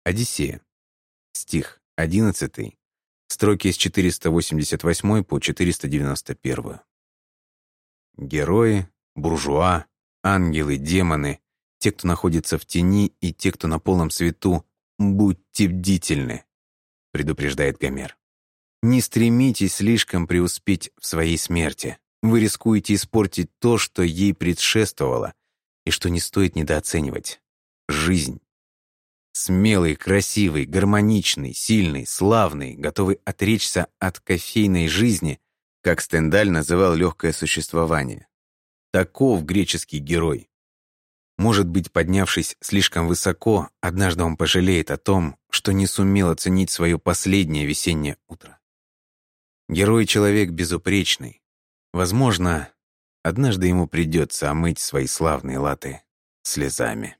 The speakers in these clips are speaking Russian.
Одиссея. Стих 11, строки с 488 по 491. Герои, буржуа, ангелы, демоны, те, кто находится в тени, и те, кто на полном свету, будьте бдительны, предупреждает Гомер. Не стремитесь слишком преуспеть в своей смерти. Вы рискуете испортить то, что ей предшествовало, и что не стоит недооценивать. Жизнь. Смелый, красивый, гармоничный, сильный, славный, готовый отречься от кофейной жизни, как Стендаль называл легкое существование. Таков греческий герой. Может быть, поднявшись слишком высоко, однажды он пожалеет о том, что не сумел оценить свое последнее весеннее утро. Герой-человек безупречный. Возможно, однажды ему придется омыть свои славные латы слезами.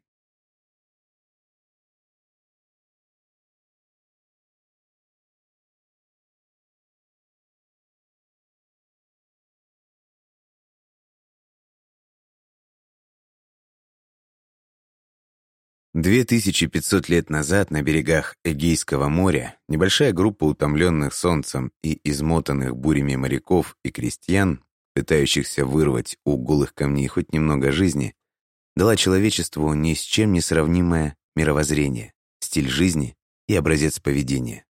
«2500 лет назад на берегах Эгейского моря небольшая группа утомленных солнцем и измотанных бурями моряков и крестьян, пытающихся вырвать у голых камней хоть немного жизни, дала человечеству ни с чем не сравнимое мировоззрение, стиль жизни и образец поведения.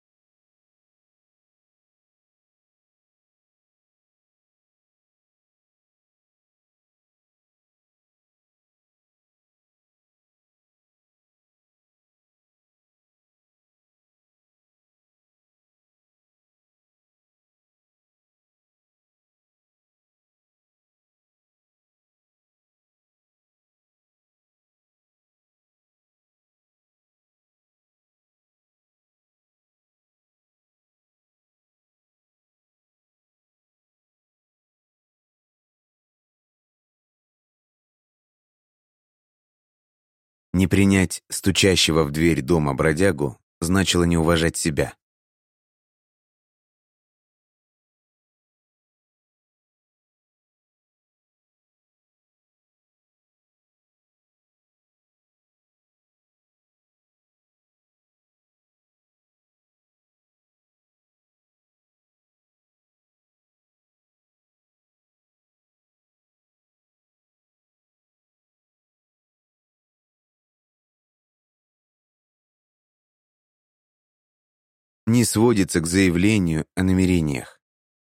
Не принять стучащего в дверь дома бродягу значило не уважать себя. Не сводится к заявлению о намерениях.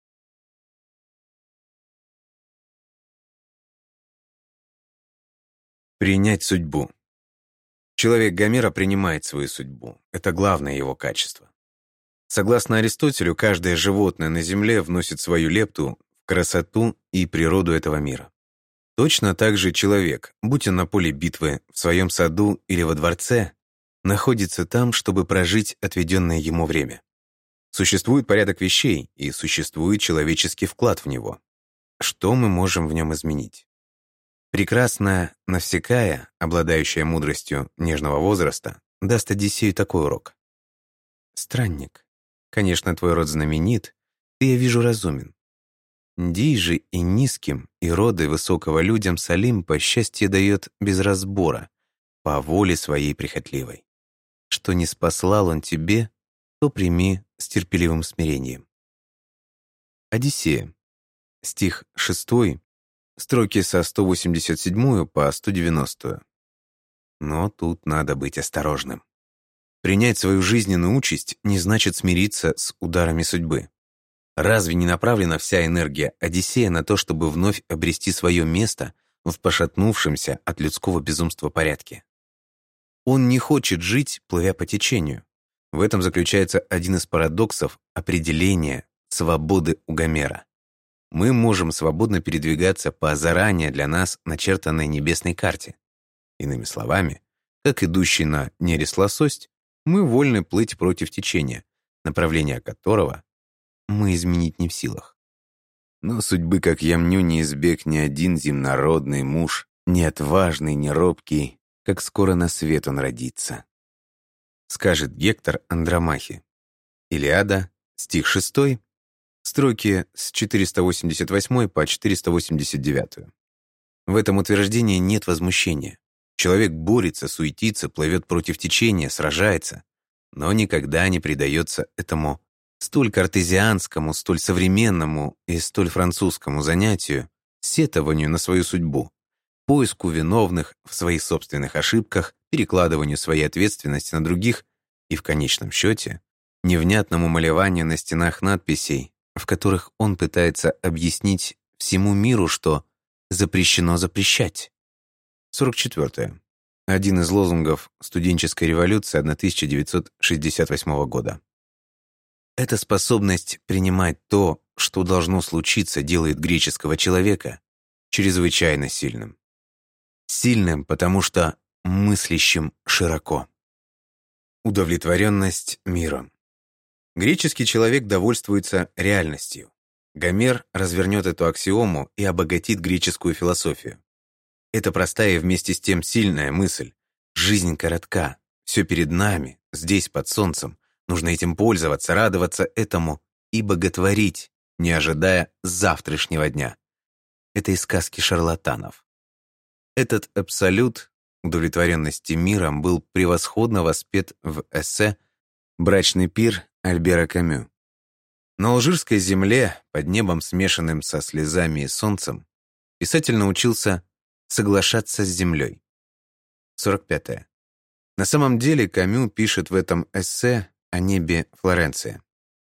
Принять судьбу. Человек Гомера принимает свою судьбу. Это главное его качество. Согласно Аристотелю, каждое животное на Земле вносит свою лепту в красоту и природу этого мира. Точно так же человек, будь он на поле битвы, в своем саду или во дворце, находится там, чтобы прожить отведенное ему время. Существует порядок вещей, и существует человеческий вклад в него. Что мы можем в нем изменить? Прекрасная Навсекая, обладающая мудростью нежного возраста, даст Одиссею такой урок. «Странник, конечно, твой род знаменит, ты, я вижу, разумен. Дий же и низким, и роды высокого людям с Олимпа счастье дает без разбора, по воле своей прихотливой. Что не спаслал он тебе, то прими с терпеливым смирением». Одиссея. Стих 6, строки со 187 по 190. Но тут надо быть осторожным. Принять свою жизненную участь не значит смириться с ударами судьбы. Разве не направлена вся энергия Одиссея на то, чтобы вновь обрести свое место в пошатнувшемся от людского безумства порядке? Он не хочет жить, плывя по течению. В этом заключается один из парадоксов определения свободы у Гомера. Мы можем свободно передвигаться по заранее для нас начертанной небесной карте. Иными словами, как идущий на нерест лосось, мы вольны плыть против течения, направление которого мы изменить не в силах. Но судьбы, как я мню, не избег ни один земнородный муж, ни отважный, ни робкий, как скоро на свет он родится. Скажет Гектор Андромахе. Илиада, стих 6, строки с 488 по 489. В этом утверждении нет возмущения. Человек борется, суетится, плывет против течения, сражается, но никогда не предается этому столь картезианскому, столь современному и столь французскому занятию, сетованию на свою судьбу, поиску виновных в своих собственных ошибках, перекладыванию своей ответственности на других и, в конечном счете, невнятному малеванию на стенах надписей, в которых он пытается объяснить всему миру, что запрещено запрещать. 44. Один из лозунгов студенческой революции 1968 года. Эта способность принимать то, что должно случиться, делает греческого человека чрезвычайно сильным. Сильным, потому что мыслящим широко. Удовлетворенность миром. Греческий человек довольствуется реальностью. Гомер развернет эту аксиому и обогатит греческую философию. Это простая и вместе с тем сильная мысль. Жизнь коротка, все перед нами, здесь, под солнцем. Нужно этим пользоваться, радоваться этому и боготворить, не ожидая завтрашнего дня. Это из сказки шарлатанов. Этот абсолют удовлетворенности миром был превосходно воспет в эссе «Брачный пир» Альбера Камю. На алжирской земле, под небом, смешанным со слезами и солнцем, писатель научился соглашаться с землей. 45. На самом деле Камю пишет в этом эссе о небе Флоренции.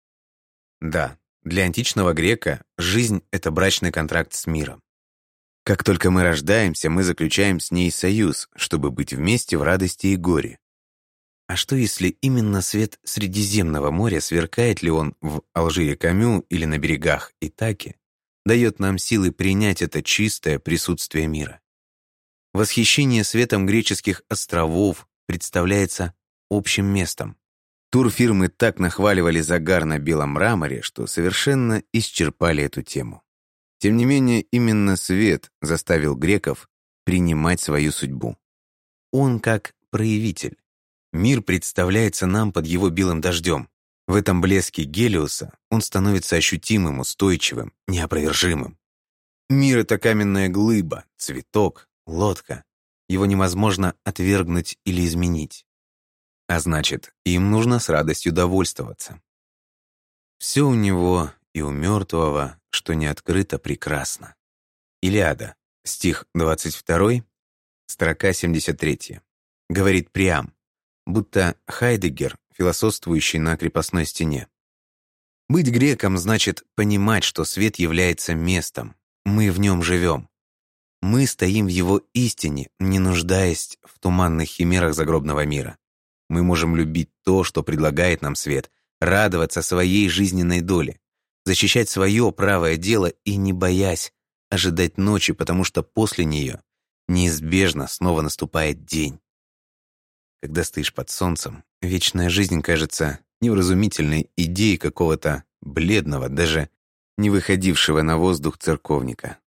Да, для античного грека жизнь — это брачный контракт с миром. Как только мы рождаемся, мы заключаем с ней союз, чтобы быть вместе в радости и горе. А что если именно свет Средиземного моря, сверкает ли он в Алжире Камю или на берегах Итаки, дает нам силы принять это чистое присутствие мира? Восхищение светом греческих островов представляется общим местом. Турфирмы так нахваливали загар на белом мраморе, что совершенно исчерпали эту тему. Тем не менее, именно свет заставил греков принимать свою судьбу. Он как проявитель. Мир представляется нам под его белым дождем. В этом блеске Гелиоса он становится ощутимым, устойчивым, неопровержимым. Мир — это каменная глыба, цветок, лодка. Его невозможно отвергнуть или изменить. А значит, им нужно с радостью довольствоваться. Все у него и у мертвого, что не открыто, прекрасно. Илиада, стих 22, строка 73. Говорит Приам, будто Хайдеггер, философствующий на крепостной стене. Быть греком значит понимать, что свет является местом, мы в нем живем. Мы стоим в его истине, не нуждаясь в туманных химерах загробного мира. Мы можем любить то, что предлагает нам свет, радоваться своей жизненной доле, защищать свое правое дело и, не боясь, ожидать ночи, потому что после нее неизбежно снова наступает день. Когда стоишь под солнцем, вечная жизнь кажется невразумительной идеей какого-то бледного, даже не выходившего на воздух церковника.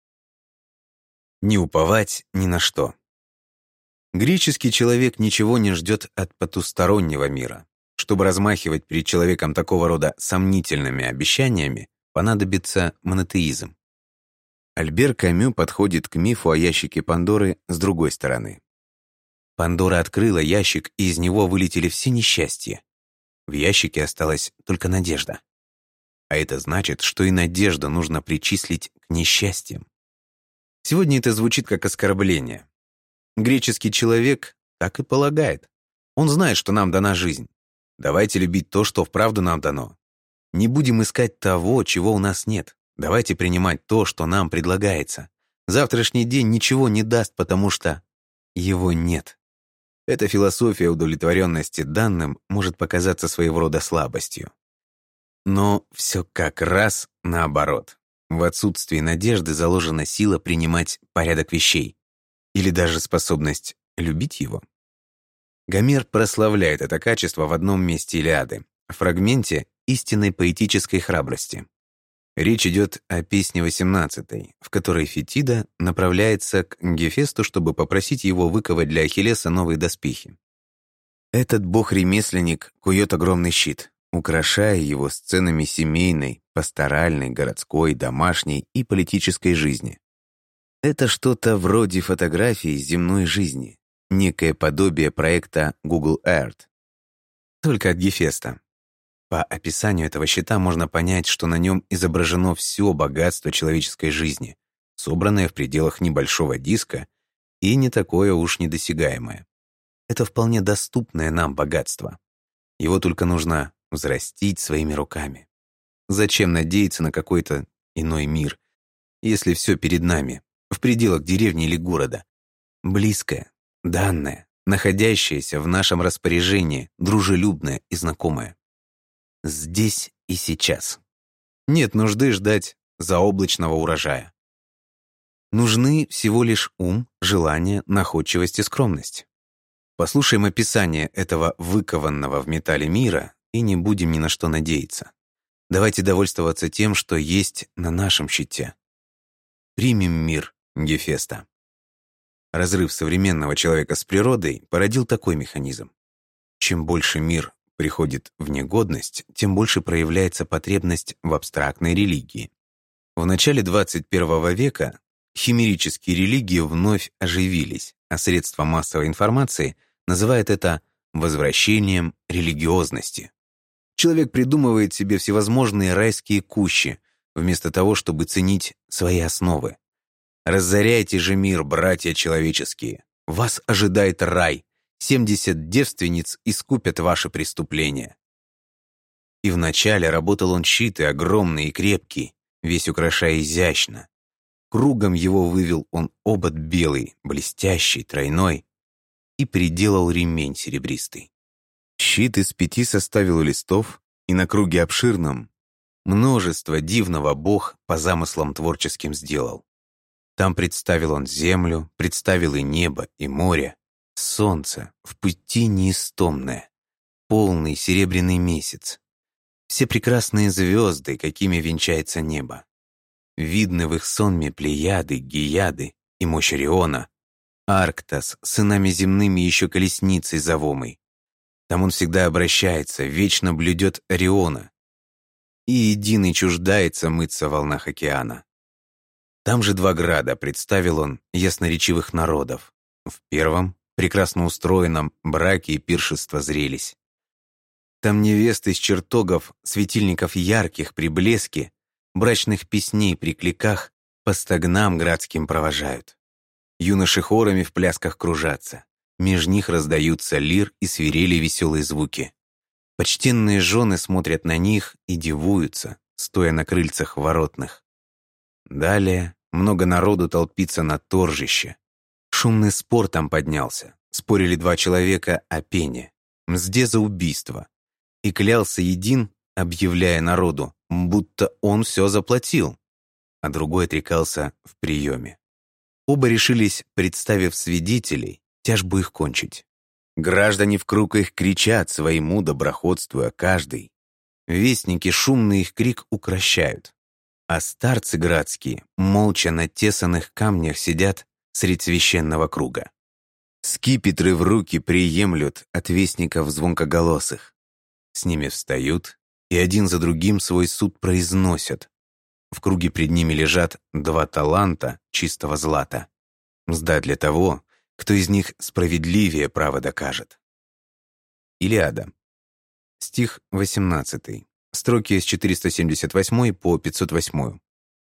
Не уповать ни на что. Греческий человек ничего не ждет от потустороннего мира. Чтобы размахивать перед человеком такого рода сомнительными обещаниями, понадобится монотеизм. Альбер Камю подходит к мифу о ящике Пандоры с другой стороны. Пандора открыла ящик, и из него вылетели все несчастья. В ящике осталась только надежда. А это значит, что и надежду нужно причислить к несчастьям. Сегодня это звучит как оскорбление. Греческий человек так и полагает. Он знает, что нам дана жизнь. Давайте любить то, что вправду нам дано. Не будем искать того, чего у нас нет. Давайте принимать то, что нам предлагается. Завтрашний день ничего не даст, потому что его нет. Эта философия удовлетворенности данным может показаться своего рода слабостью. Но все как раз наоборот. В отсутствии надежды заложена сила принимать порядок вещей. Или даже способность любить его. Гомер прославляет это качество в одном месте Илиады, в фрагменте истинной поэтической храбрости. Речь идет о песне 18, в которой Фетида направляется к Гефесту, чтобы попросить его выковать для Ахиллеса новые доспехи. Этот бог-ремесленник кует огромный щит, украшая его сценами семейной, пасторальной, городской, домашней и политической жизни. Это что-то вроде фотографии земной жизни, некое подобие проекта Google Earth, только от Гефеста. По описанию этого щита можно понять, что на нем изображено все богатство человеческой жизни, собранное в пределах небольшого диска и не такое уж недосягаемое. Это вполне доступное нам богатство. Его только нужно взрастить своими руками. Зачем надеяться на какой-то иной мир, если все перед нами, в пределах деревни или города? Близкое, данное, находящееся в нашем распоряжении, дружелюбное и знакомое. Здесь и сейчас. Нет нужды ждать заоблачного урожая. Нужны всего лишь ум, желание, находчивость и скромность. Послушаем описание этого выкованного в металле мира и не будем ни на что надеяться. Давайте довольствоваться тем, что есть на нашем щите. Примем мир Гефеста. Разрыв современного человека с природой породил такой механизм. Чем больше мир приходит в негодность, тем больше проявляется потребность в абстрактной религии. В начале 21 века химерические религии вновь оживились, а средства массовой информации называют это возвращением религиозности. Человек придумывает себе всевозможные райские кущи, вместо того, чтобы ценить свои основы. Разоряйте же мир, братья человеческие. Вас ожидает рай. 70 девственниц искупят ваши преступления. И вначале работал он щит, и огромный, и крепкий, весь украшая изящно. Кругом его вывел он обод белый, блестящий, тройной, и приделал ремень серебристый. Щит из 5 составил листов, и на круге обширном множество дивного Бог по замыслам творческим сделал. Там представил он землю, представил и небо, и море, солнце в пути неистомное, полный серебряный месяц, все прекрасные звезды, какими венчается небо. Видны в их сонме Плеяды, Гияды и мощь Ориона, Арктас, сынами земными еще колесницей завомой. Там он всегда обращается, вечно блюдет Ориона, и единый чуждается мыться в волнах океана. Там же 2 града представил он ясноречивых народов. В первом, прекрасно устроенном, браки и пиршества зрелись. Там невесты из чертогов, светильников ярких при блеске, брачных песней при кликах по стогнам градским провожают. Юноши хорами в плясках кружатся, меж них раздаются лир и свирели веселые звуки. Почтенные жены смотрят на них и дивуются, стоя на крыльцах воротных. Далее много народу толпится на торжище. Шумный спор там поднялся. Спорили 2 человека о пене, мзде за убийство. И клялся един, объявляя народу, будто он все заплатил, а другой отрекался в приеме. Оба решились, представив свидетелей, тяжбу их кончить. Граждане в круг их кричат, своему доброходствуя каждый. Вестники шумный их крик укращают. А старцы градские молча на тесанных камнях сидят средь священного круга. Скипетры в руки приемлют от вестников звонкоголосых. С ними встают и один за другим свой суд произносят. В круге пред ними лежат 2 таланта чистого злата. Мзда для того, кто из них справедливее право докажет. Илиада. Стих 18. Строки с 478 по 508.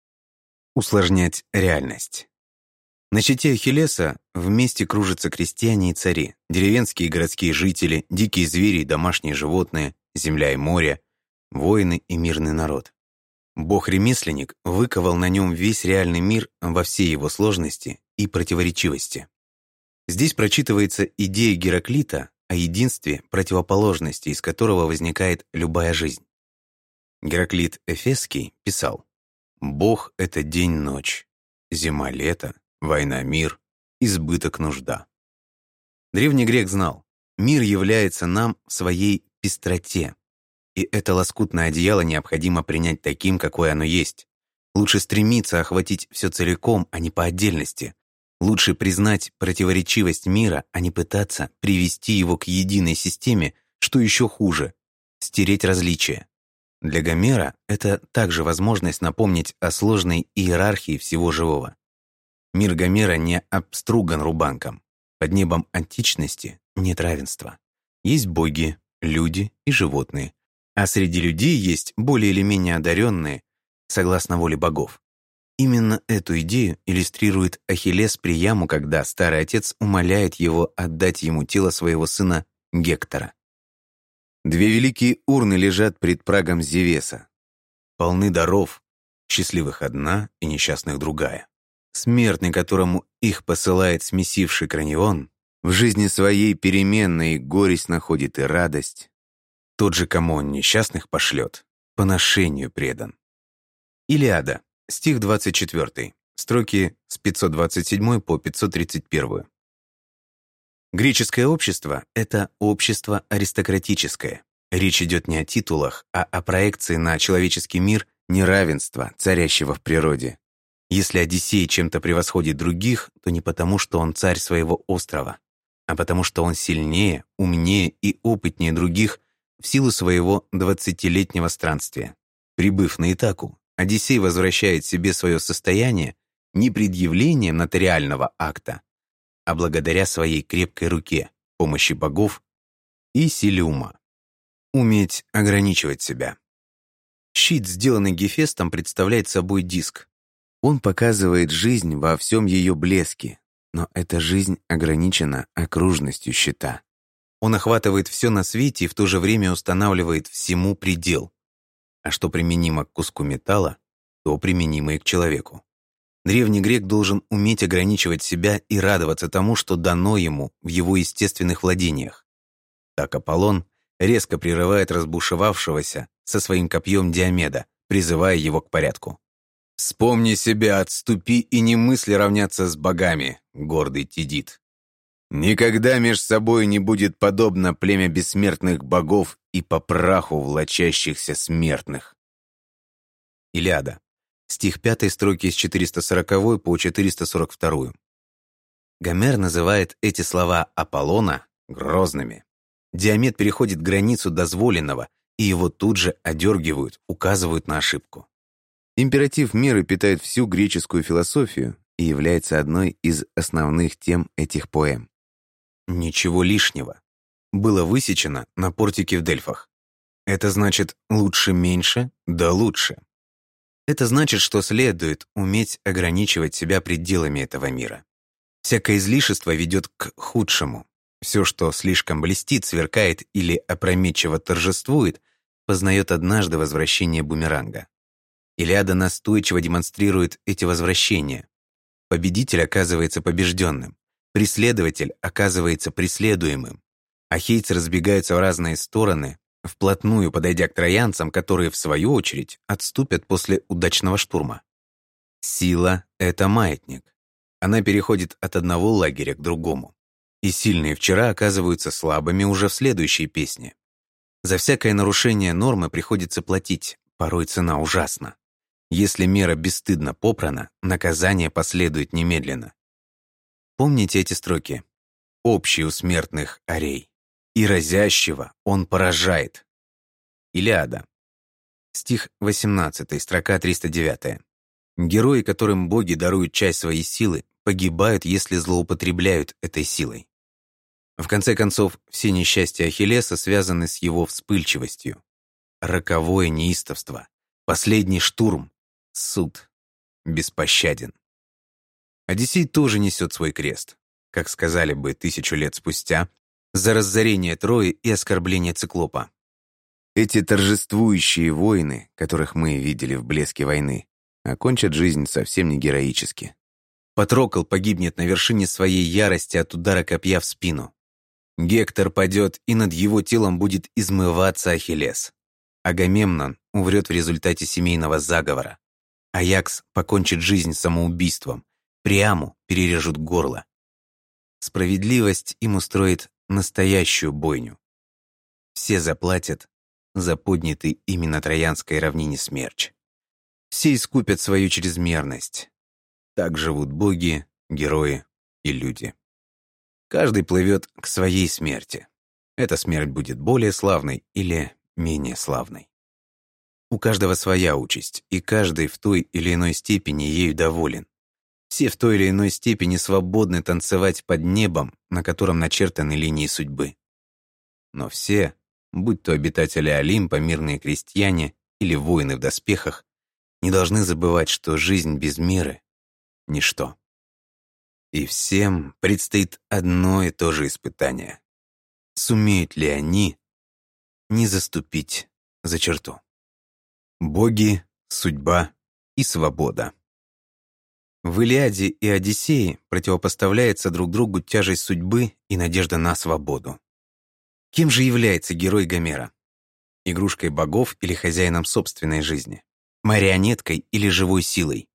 Усложнять реальность. На щите Ахиллеса вместе кружатся крестьяне и цари, деревенские и городские жители, дикие звери и домашние животные, земля и море, воины и мирный народ. Бог-ремесленник выковал на нем весь реальный мир во всей его сложности и противоречивости. Здесь прочитывается идея Гераклита о единстве противоположности, из которого возникает любая жизнь. Гераклит Эфесский писал: «Бог — это день-ночь, зима-лето, война-мир, избыток-нужда». Древний грек знал, мир является нам в своей пестроте, и это лоскутное одеяло необходимо принять таким, какое оно есть. Лучше стремиться охватить все целиком, а не по отдельности. Лучше признать противоречивость мира, а не пытаться привести его к единой системе, что еще хуже — стереть различия. Для Гомера это также возможность напомнить о сложной иерархии всего живого. Мир Гомера не обструган рубанком. Под небом античности нет равенства. Есть боги, люди и животные. А среди людей есть более или менее одаренные, согласно воле богов. Именно эту идею иллюстрирует Ахиллес Приаму, когда старый отец умоляет его отдать ему тело своего сына Гектора. Две великие урны лежат пред прагом Зевеса. Полны даров, счастливых одна и несчастных другая. Смертный, которому их посылает смесивший кранион, в жизни своей переменной горесть находит и радость. Тот же, кому он несчастных пошлет, поношению предан. Илиада, стих 24, строки с 527 по 531. Греческое общество — это общество аристократическое. Речь идет не о титулах, а о проекции на человеческий мир неравенства, царящего в природе. Если Одиссей чем-то превосходит других, то не потому, что он царь своего острова, а потому что он сильнее, умнее и опытнее других в силу своего 20-летнего странствия. Прибыв на Итаку, Одиссей возвращает себе свое состояние не предъявлением нотариального акта, а благодаря своей крепкой руке, помощи богов и силе ума. Уметь ограничивать себя. Щит, сделанный Гефестом, представляет собой диск. Он показывает жизнь во всем ее блеске, но эта жизнь ограничена окружностью щита. Он охватывает все на свете и в то же время устанавливает всему предел. А что применимо к куску металла, то применимо и к человеку. Древний грек должен уметь ограничивать себя и радоваться тому, что дано ему в его естественных владениях. Так Аполлон резко прерывает разбушевавшегося со своим копьем Диомеда, призывая его к порядку. «Вспомни себя, отступи и не мысли равняться с богами, гордый Тидит. Никогда меж собой не будет подобно племя бессмертных богов и по праху влачащихся смертных». Илиада. Стих 5, строки с 440 по 442. Гомер называет эти слова Аполлона грозными. Диомед переходит границу дозволенного, и его тут же одергивают, указывают на ошибку. Императив меры питает всю греческую философию и является одной из основных тем этих поэм. Ничего лишнего было высечено на портике в Дельфах. Это значит лучше меньше, да лучше. Это значит, что следует уметь ограничивать себя пределами этого мира. Всякое излишество ведет к худшему. Все, что слишком блестит, сверкает или опрометчиво торжествует, познает однажды возвращение бумеранга. Илиада настойчиво демонстрирует эти возвращения. Победитель оказывается побежденным, преследователь оказывается преследуемым. Ахейцы разбегаются в разные стороны, вплотную подойдя к троянцам, которые, в свою очередь, отступят после удачного штурма. Сила — это маятник. Она переходит от одного лагеря к другому. И сильные вчера оказываются слабыми уже в следующей песне. За всякое нарушение нормы приходится платить, порой цена ужасна. Если мера бесстыдно попрана, наказание последует немедленно. Помните эти строки? «Общий у смертных орей, и разящего он поражает». Илиада. Стих 18, строка 309. Герои, которым боги даруют часть своей силы, погибают, если злоупотребляют этой силой. В конце концов, все несчастья Ахиллеса связаны с его вспыльчивостью. Роковое неистовство, последний штурм, суд беспощаден. Одиссей тоже несет свой крест, как сказали бы 1000 лет спустя, за разорение Трои и оскорбление Циклопа. Эти торжествующие воины, которых мы видели в блеске войны, окончат жизнь совсем не героически. Патрокл погибнет на вершине своей ярости от удара копья в спину. Гектор падет, и над его телом будет измываться Ахиллес. Агамемнон умрет в результате семейного заговора. Аякс покончит жизнь самоубийством. Приаму перережут горло. Справедливость им устроит настоящую бойню. Все заплатят за поднятый ими на Троянской равнине смерч. Все искупят свою чрезмерность. Так живут боги, герои и люди. Каждый плывет к своей смерти. Эта смерть будет более славной или менее славной. У каждого своя участь, и каждый в той или иной степени ею доволен. Все в той или иной степени свободны танцевать под небом, на котором начертаны линии судьбы. Но все, будь то обитатели Олимпа, мирные крестьяне или воины в доспехах, не должны забывать, что жизнь без меры — ничто. И всем предстоит одно и то же испытание. Сумеют ли они не заступить за черту? Боги, судьба и свобода. В «Илиаде» и «Одиссее» противопоставляется друг другу тяжесть судьбы и надежда на свободу. Кем же является герой Гомера? Игрушкой богов или хозяином собственной жизни? Марионеткой или живой силой?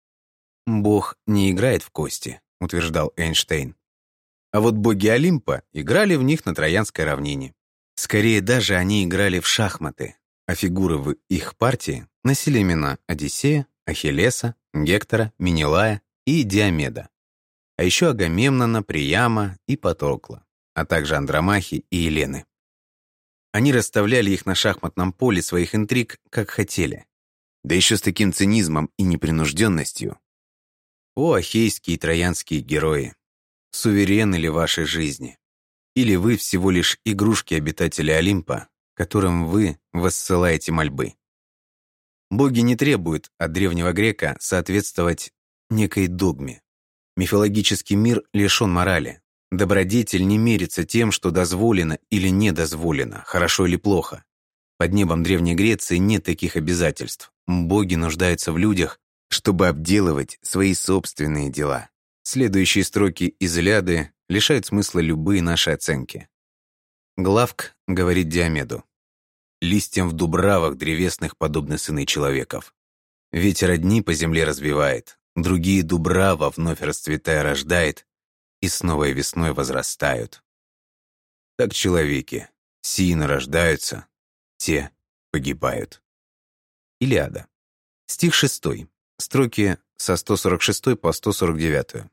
Бог не играет в кости, утверждал Эйнштейн. А вот боги Олимпа играли в них на Троянской равнине. Скорее даже они играли в шахматы, а фигуры в их партии носили имена Одиссея, Ахиллеса, Гектора, Менелая и Диомеда, а еще Агамемнона, Приама и Патрокла, а также Андромахи и Елены. Они расставляли их на шахматном поле своих интриг, как хотели, да еще с таким цинизмом и непринужденностью. О, ахейские и троянские герои, суверены ли вашей жизни? Или вы всего лишь игрушки обитателей Олимпа, которым вы воссылаете мольбы? Боги не требуют от древнего грека соответствовать некой догме. Мифологический мир лишен морали. Добродетель не мерится тем, что дозволено или недозволено, хорошо или плохо. Под небом Древней Греции нет таких обязательств. Боги нуждаются в людях, чтобы обделывать свои собственные дела. Следующие строки из «Илиады» лишают смысла любые наши оценки. Главк говорит Диомеду: «Листьям в дубравах древесных подобны сыны человеков. Ветер одни по земле разбивает, другие дубрава вновь расцветая рождает, и с новой весной возрастают. Так человеки, сии нарождаются, те погибают». Илиада. Стих 6. Строки со 146 по 149.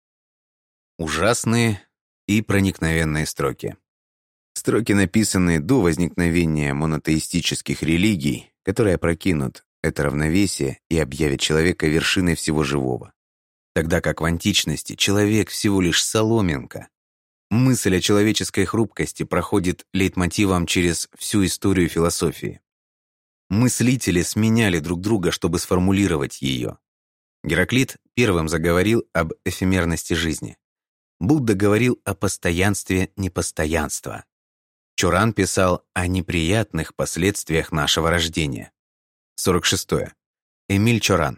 Ужасные и проникновенные строки. Строки, написанные до возникновения монотеистических религий, которые опрокинут это равновесие и объявят человека вершиной всего живого. Тогда как в античности человек всего лишь соломинка. Мысль о человеческой хрупкости проходит лейтмотивом через всю историю философии. Мыслители сменяли друг друга, чтобы сформулировать ее. Гераклит первым заговорил об эфемерности жизни. Будда говорил о постоянстве непостоянства. Чоран писал о неприятных последствиях нашего рождения. 46. Эмиль Чоран.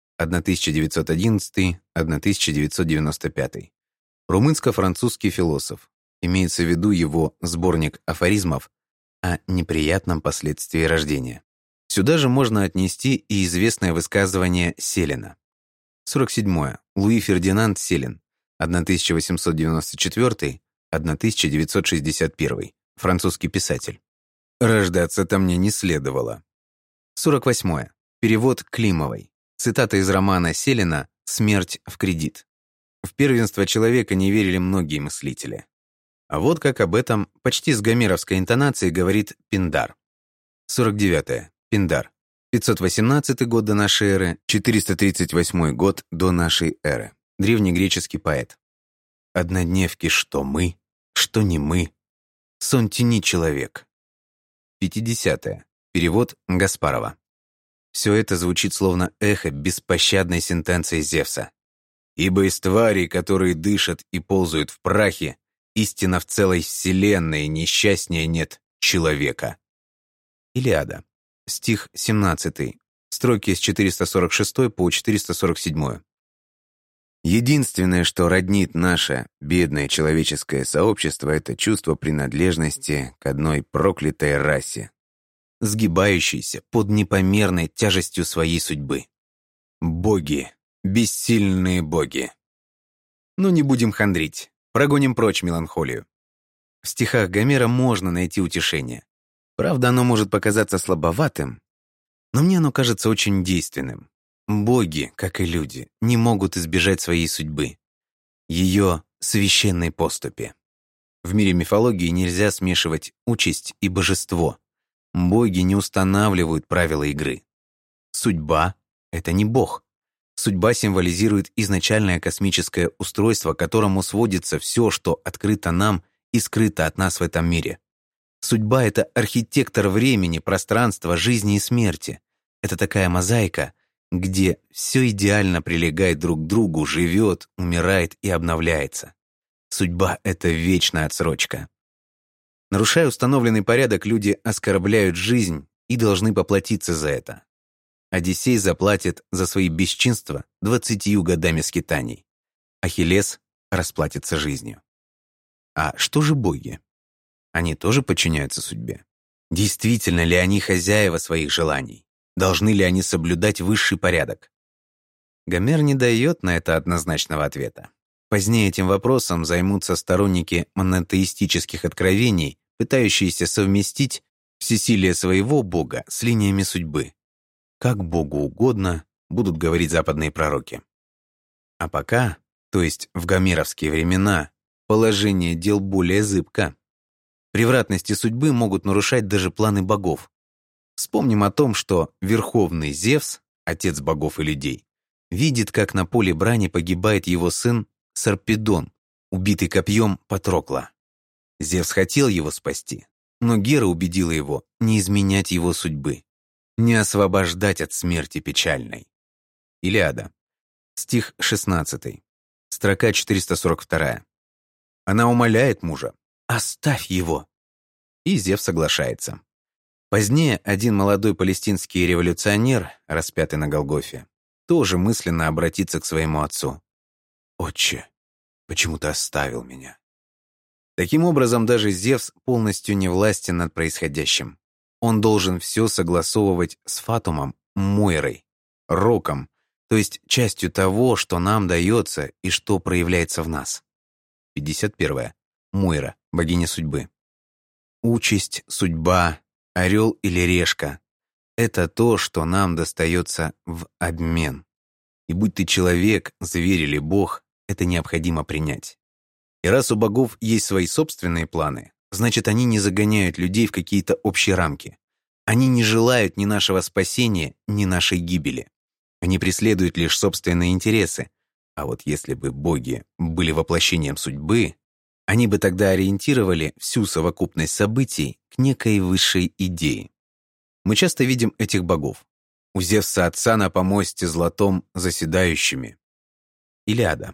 1911-1995. Румынско-французский философ. Имеется в виду его сборник афоризмов о неприятном последствии рождения. Сюда же можно отнести и известное высказывание Селина. 47. Луи Фердинанд Селин. 1894-1961. Французский писатель. «Рождаться-то мне не следовало». 48. Перевод Климовой. Цитата из романа Селина «Смерть в кредит». В первенство человека не верили многие мыслители. А вот как об этом почти с гомеровской интонацией говорит Пиндар. 49. Пиндар. 518 год до нашей эры, 438 год до нашей эры. Древнегреческий поэт. «Однодневки, что мы, что не мы. Сон тени человек». 50. Перевод Гаспарова. Все это звучит словно эхо беспощадной сентенции Зевса. «Ибо из тварей, которые дышат и ползают в прахе, истинно в целой вселенной несчастнее нет человека». Илиада. Стих 17. Строки с 446 по 447. Единственное, что роднит наше бедное человеческое сообщество, это чувство принадлежности к одной проклятой расе, сгибающейся под непомерной тяжестью своей судьбы. Боги, бессильные боги. Но не будем хандрить, прогоним прочь меланхолию. В стихах Гомера можно найти утешение. Правда, оно может показаться слабоватым, но мне оно кажется очень действенным. Боги, как и люди, не могут избежать своей судьбы, ее священной поступи. В мире мифологии нельзя смешивать участь и божество. Боги не устанавливают правила игры. Судьба — это не бог. Судьба символизирует изначальное космическое устройство, к которому сводится все, что открыто нам и скрыто от нас в этом мире. Судьба — это архитектор времени, пространства, жизни и смерти. Это такая мозаика, где все идеально прилегает друг к другу, живет, умирает и обновляется. Судьба — это вечная отсрочка. Нарушая установленный порядок, люди оскорбляют жизнь и должны поплатиться за это. Одиссей заплатит за свои бесчинства 20 годами скитаний. Ахиллес расплатится жизнью. А что же боги? Они тоже подчиняются судьбе? Действительно ли они хозяева своих желаний? Должны ли они соблюдать высший порядок? Гомер не дает на это однозначного ответа. Позднее этим вопросом займутся сторонники монотеистических откровений, пытающиеся совместить всесилие своего бога с линиями судьбы. Как Богу угодно, будут говорить западные пророки. А пока, то есть в гомеровские времена, положение дел более зыбко. Превратности судьбы могут нарушать даже планы богов. Вспомним о том, что верховный Зевс, отец богов и людей, видит, как на поле брани погибает его сын Сарпедон, убитый копьем Патрокла. Зевс хотел его спасти, но Гера убедила его не изменять его судьбы, не освобождать от смерти печальной. Илиада. Стих 16. Строка 442. Она умоляет мужа: «Оставь его!» И Зевс соглашается. Позднее один молодой палестинский революционер, распятый на Голгофе, тоже мысленно обратится к своему отцу. «Отче, почему ты оставил меня?» Таким образом, даже Зевс полностью не властен над происходящим. Он должен все согласовывать с Фатумом, Мойрой, Роком, то есть частью того, что нам дается и что проявляется в нас. 51. Мойра, богиня судьбы. Участь, судьба, орел или решка — это то, что нам достается в обмен. И будь ты человек, зверь или бог, это необходимо принять. И раз у богов есть свои собственные планы, значит, они не загоняют людей в какие-то общие рамки. Они не желают ни нашего спасения, ни нашей гибели. Они преследуют лишь собственные интересы. А вот если бы боги были воплощением судьбы, они бы тогда ориентировали всю совокупность событий к некой высшей идее. Мы часто видим этих богов. У Зевса отца на помосте златом заседающими. Илиада.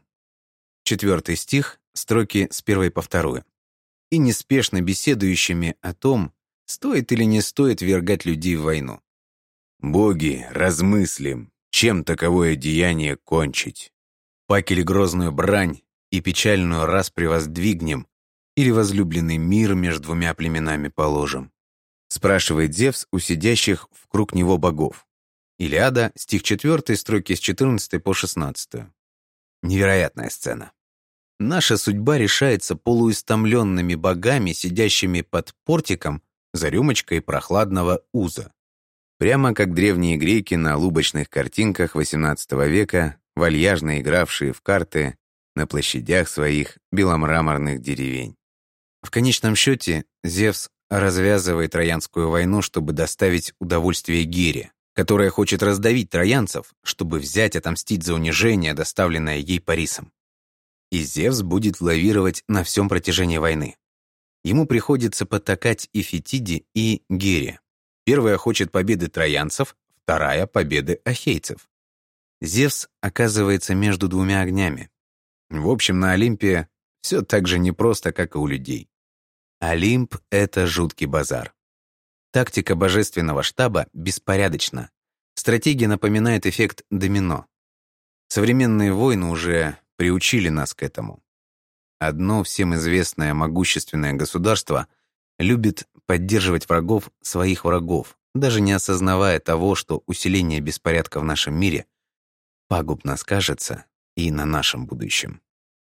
4 стих, строки с 1 по 2. И неспешно беседующими о том, стоит или не стоит ввергать людей в войну. «Боги, размыслим, чем таковое деяние кончить. Пак или грозную брань и печальную распри воздвигнем, или возлюбленный мир между двумя племенами положим», спрашивает Зевс у сидящих в круг него богов. Илиада, стих 4, строки с 14 по 16. Невероятная сцена. Наша судьба решается полуистомленными богами, сидящими под портиком за рюмочкой прохладного уза. Прямо как древние греки на лубочных картинках XVIII века, вальяжно игравшие в карты на площадях своих беломраморных деревень. В конечном счете Зевс развязывает Троянскую войну, чтобы доставить удовольствие Гере, которая хочет раздавить троянцев, чтобы взять отомстить за унижение, доставленное ей Парисом. И Зевс будет лавировать на всем протяжении войны. Ему приходится потакать и Фетиде, и Гере. Первая хочет победы троянцев, вторая — победы ахейцев. Зевс оказывается между двумя огнями. В общем, на Олимпе все так же непросто, как и у людей. Олимп — это жуткий базар. Тактика божественного штаба беспорядочна. Стратегия напоминает эффект домино. Современные войны уже приучили нас к этому. Одно всем известное могущественное государство любит поддерживать врагов своих врагов, даже не осознавая того, что усиление беспорядка в нашем мире пагубно скажется и на нашем будущем.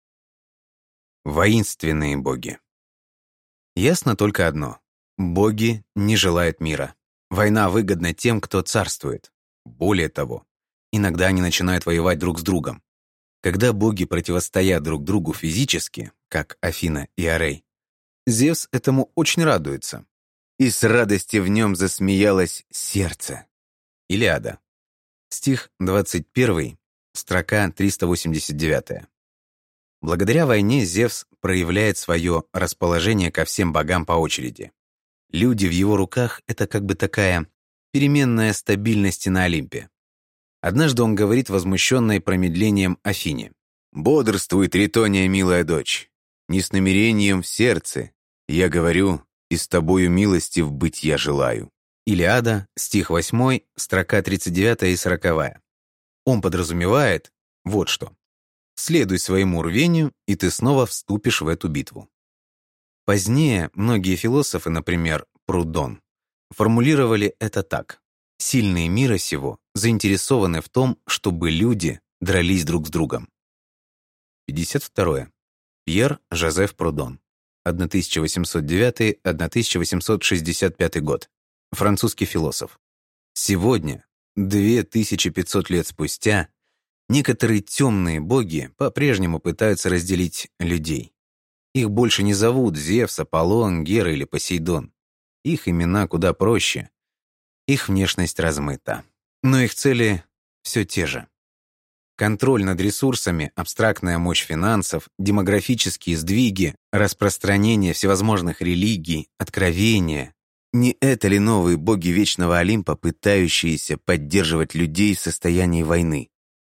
Воинственные боги. Ясно только одно. Боги не желают мира. Война выгодна тем, кто царствует. Более того, иногда они начинают воевать друг с другом. Когда боги противостоят друг другу физически, как Афина и Арей, Зевс этому очень радуется. И с радости в нем засмеялось сердце. Илиада. Стих 21, строка 389. Благодаря войне Зевс проявляет свое расположение ко всем богам по очереди. Люди в его руках — это как бы такая переменная стабильности на Олимпе. Однажды он говорит возмущенной промедлением Афине: «Бодрствуй, Тритония, милая дочь, не с намерением в сердце. Я говорю, и с тобою милостив быть я желаю». Илиада, стих 8, строка 39 и 40. Он подразумевает вот что: следуй своему рвению, и ты снова вступишь в эту битву. Позднее многие философы, например, Прудон, формулировали это так: сильные мира сего заинтересованы в том, чтобы люди дрались друг с другом. 52. Пьер Жозеф Прудон, 1809-1865 год. Французский философ. Сегодня, 2500 лет спустя, некоторые темные боги по-прежнему пытаются разделить людей. Их больше не зовут Зевс, Аполлон, Гера или Посейдон. Их имена куда проще. Их внешность размыта. Но их цели все те же. Контроль над ресурсами, абстрактная мощь финансов, демографические сдвиги, распространение всевозможных религий, откровения. Не это ли новые боги Вечного Олимпа, пытающиеся поддерживать людей в состоянии войны?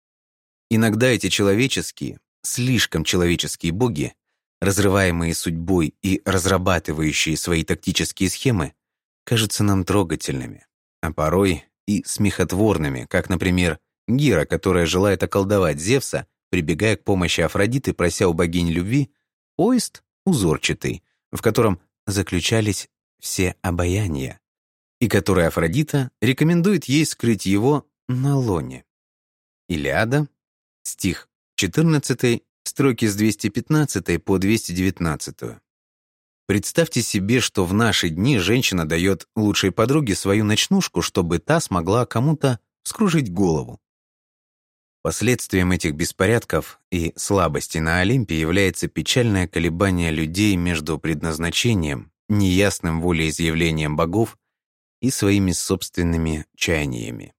Иногда эти человеческие, слишком человеческие боги, разрываемые судьбой и разрабатывающие свои тактические схемы, кажутся нам трогательными, а порой и смехотворными, как, например, Гера, которая желает околдовать Зевса, прибегая к помощи Афродиты, прося у богини любви поезд узорчатый, в котором заключались все обаяния, и который Афродита рекомендует ей скрыть его на лоне. Илиада, стих 14, строки с 215 по 219. Представьте себе, что в наши дни женщина дает лучшей подруге свою ночнушку, чтобы та смогла кому-то вскружить голову. Последствием этих беспорядков и слабости на Олимпе является печальное колебание людей между предназначением, неясным волеизъявлением богов и своими собственными чаяниями.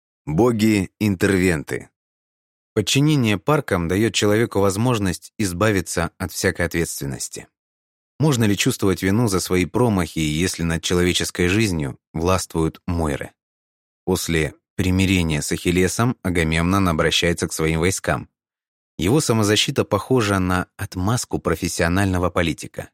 Боги-интервенты. Подчинение паркам дает человеку возможность избавиться от всякой ответственности. Можно ли чувствовать вину за свои промахи, если над человеческой жизнью властвуют Мойры? После примирения с Ахиллесом Агамемнон обращается к своим войскам. Его самозащита похожа на отмазку профессионального политика.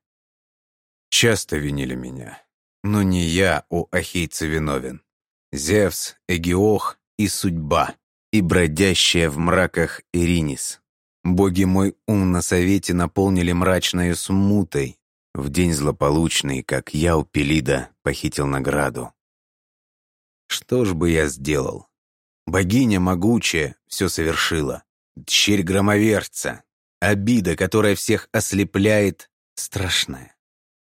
«Часто винили меня, но не я, о ахейцы, виновен. Зевс, Эгиох и судьба, и бродящая в мраках Иринис. Боги мой ум на совете наполнили мрачною смутой. В день злополучный, как я у Пелида похитил награду. Что ж бы я сделал? Богиня могучая все совершила. Дщерь громоверца. Обида, которая всех ослепляет, страшная.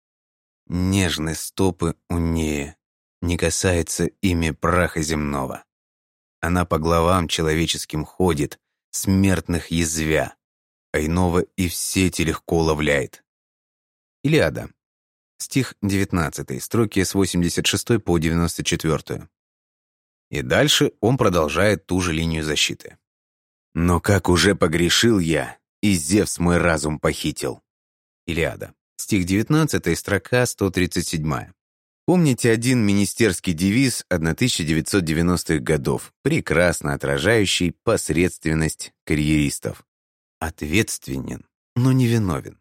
Нежны стопы у нее, не касается ими праха земного. Она по главам человеческим ходит, смертных язвя, а иного и в сети легко уловляет. Илиада. Стих 19, строки с 86 по 94. И дальше он продолжает ту же линию защиты. «Но как уже погрешил я, и Зевс мой разум похитил». Илиада. Стих 19, строка 137. Помните один министерский девиз 1990-х годов, прекрасно отражающий посредственность карьеристов. «Ответственен, но не виновен».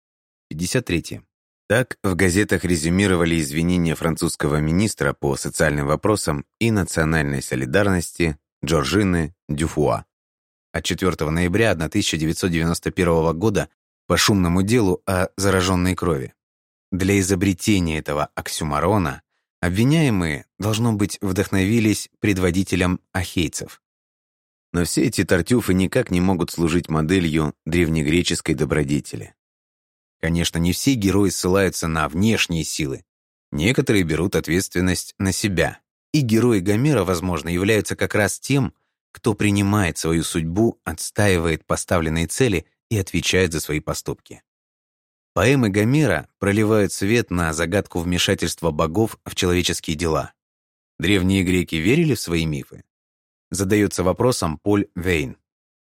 53. Так в газетах резюмировали извинения французского министра по социальным вопросам и национальной солидарности Джорджины Дюфуа от 4 ноября 1991 года по шумному делу о зараженной крови. Для изобретения этого оксюморона обвиняемые, должно быть, вдохновились предводителем ахейцев. Но все эти тартюфы никак не могут служить моделью древнегреческой добродетели. Конечно, не все герои ссылаются на внешние силы. Некоторые берут ответственность на себя. И герои Гомера, возможно, являются как раз тем, кто принимает свою судьбу, отстаивает поставленные цели и отвечает за свои поступки. Поэмы Гомера проливают свет на загадку вмешательства богов в человеческие дела. Древние греки верили в свои мифы? Задается вопросом Поль Вейн.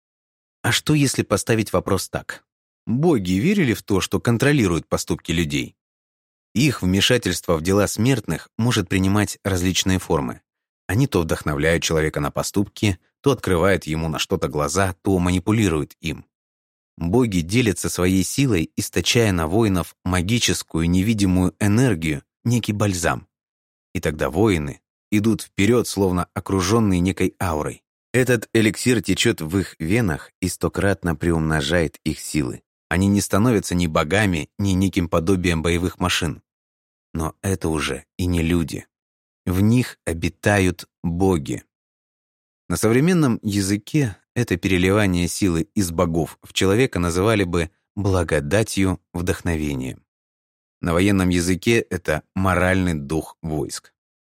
А что, если поставить вопрос так? Боги верили в то, что контролируют поступки людей? Их вмешательство в дела смертных может принимать различные формы. Они то вдохновляют человека на поступки, то открывают ему на что-то глаза, то манипулируют им. Боги делятся своей силой, источая на воинов магическую невидимую энергию, некий бальзам. И тогда воины идут вперед, словно окруженные некой аурой. Этот эликсир течет в их венах и стократно приумножает их силы. Они не становятся ни богами, ни неким подобием боевых машин. Но это уже и не люди. В них обитают боги. На современном языке это переливание силы из богов в человека называли бы благодатью, вдохновением. На военном языке это моральный дух войск.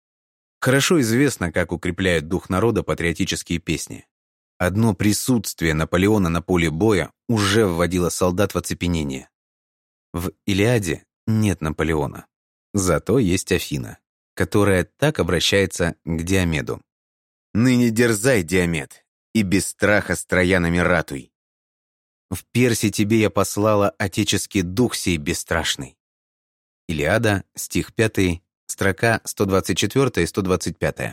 Хорошо известно, как укрепляют дух народа патриотические песни. Одно присутствие Наполеона на поле боя уже вводило солдат в оцепенение. В «Илиаде» нет Наполеона. Зато есть Афина, которая так обращается к Диомеду. «Ныне дерзай, Диомед, и без страха с троянами ратуй. В Персе тебе я послала отеческий дух сей бесстрашный». Илиада, стих 5, строка 124 и 125.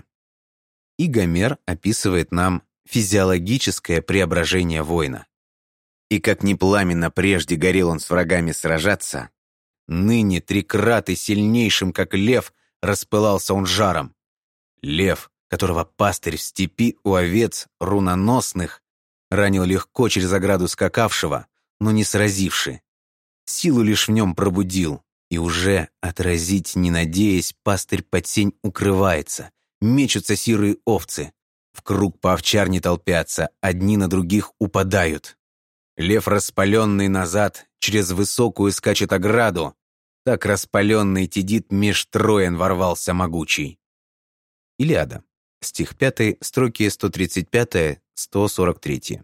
И Гомер описывает нам физиологическое преображение воина. «И как не пламенно прежде горел он с врагами сражаться, ныне трикраты сильнейшим, как лев, распылался он жаром. Лев, которого пастырь в степи у овец руноносных ранил легко через ограду скакавшего, но не сразивши. Силу лишь в нем пробудил, и уже, отразить не надеясь, пастырь под сень укрывается, мечутся сирые овцы, в круг по овчарне толпятся, одни на других упадают. Лев, распаленный назад, через высокую скачет ограду, так распаленный тедит меж троен ворвался могучий». Илиада. Стих 5, строки 135-143.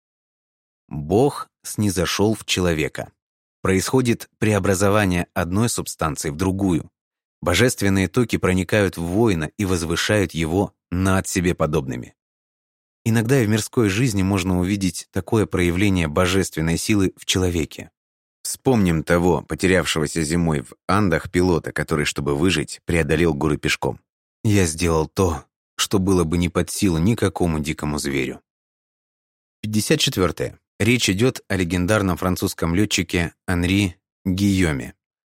Бог снизошел в человека. Происходит преобразование одной субстанции в другую. Божественные токи проникают в воина и возвышают его над себе подобными. Иногда и в мирской жизни можно увидеть такое проявление божественной силы в человеке. Вспомним того, потерявшегося зимой в Андах пилота, который, чтобы выжить, преодолел горы пешком. «Я сделал то, что было бы не под силу никакому дикому зверю». 54. Речь идет о легендарном французском летчике Анри Гийоме,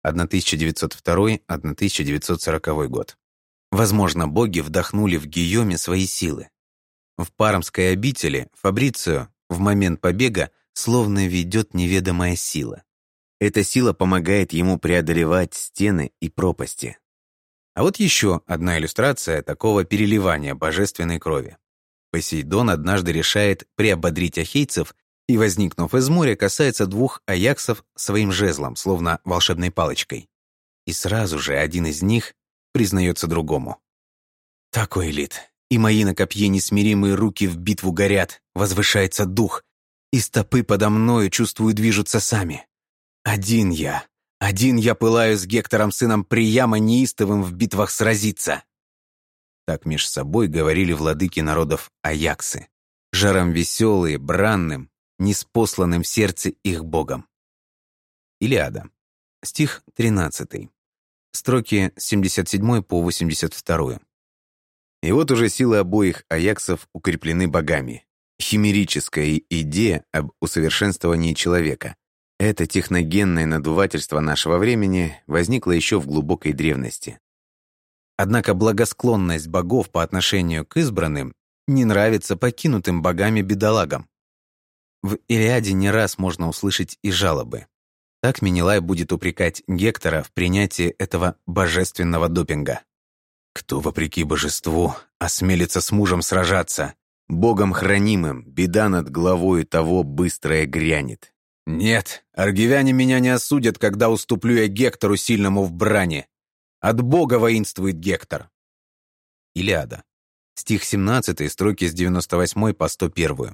1902-1940 год. Возможно, боги вдохнули в Гийоме свои силы. В Пармской обители Фабрицио в момент побега словно ведет неведомая сила. Эта сила помогает ему преодолевать стены и пропасти. А вот еще одна иллюстрация такого переливания божественной крови. Посейдон однажды решает приободрить ахейцев и, возникнув из моря, касается двух аяксов своим жезлом, словно волшебной палочкой. И сразу же один из них признается другому. «Такой лид, и мои на копье несмиримые руки в битву горят, возвышается дух, и стопы подо мною, чувствую, движутся сами. Один я пылаю с Гектором, сыном Приама, неистовым в битвах сразиться». Так меж собой говорили владыки народов Аяксы, жаром веселые, бранным, неспосланным в сердце их богом. Илиада. Стих 13. Строки с 77 по 82. И вот уже силы обоих аяксов укреплены богами. Химерическая идея об усовершенствовании человека. Это техногенное надувательство нашего времени возникло еще в глубокой древности. Однако благосклонность богов по отношению к избранным не нравится покинутым богами-бедолагам. В Илиаде не раз можно услышать и жалобы. Так Менелай будет упрекать Гектора в принятии этого божественного допинга. «Кто, вопреки божеству, осмелится с мужем сражаться? Богом хранимым беда над головою того быстрая грянет. Нет, аргивяне меня не осудят, когда уступлю я Гектору сильному в брани. От Бога воинствует Гектор». Илиада. Стих 17, строки с 98 по 101.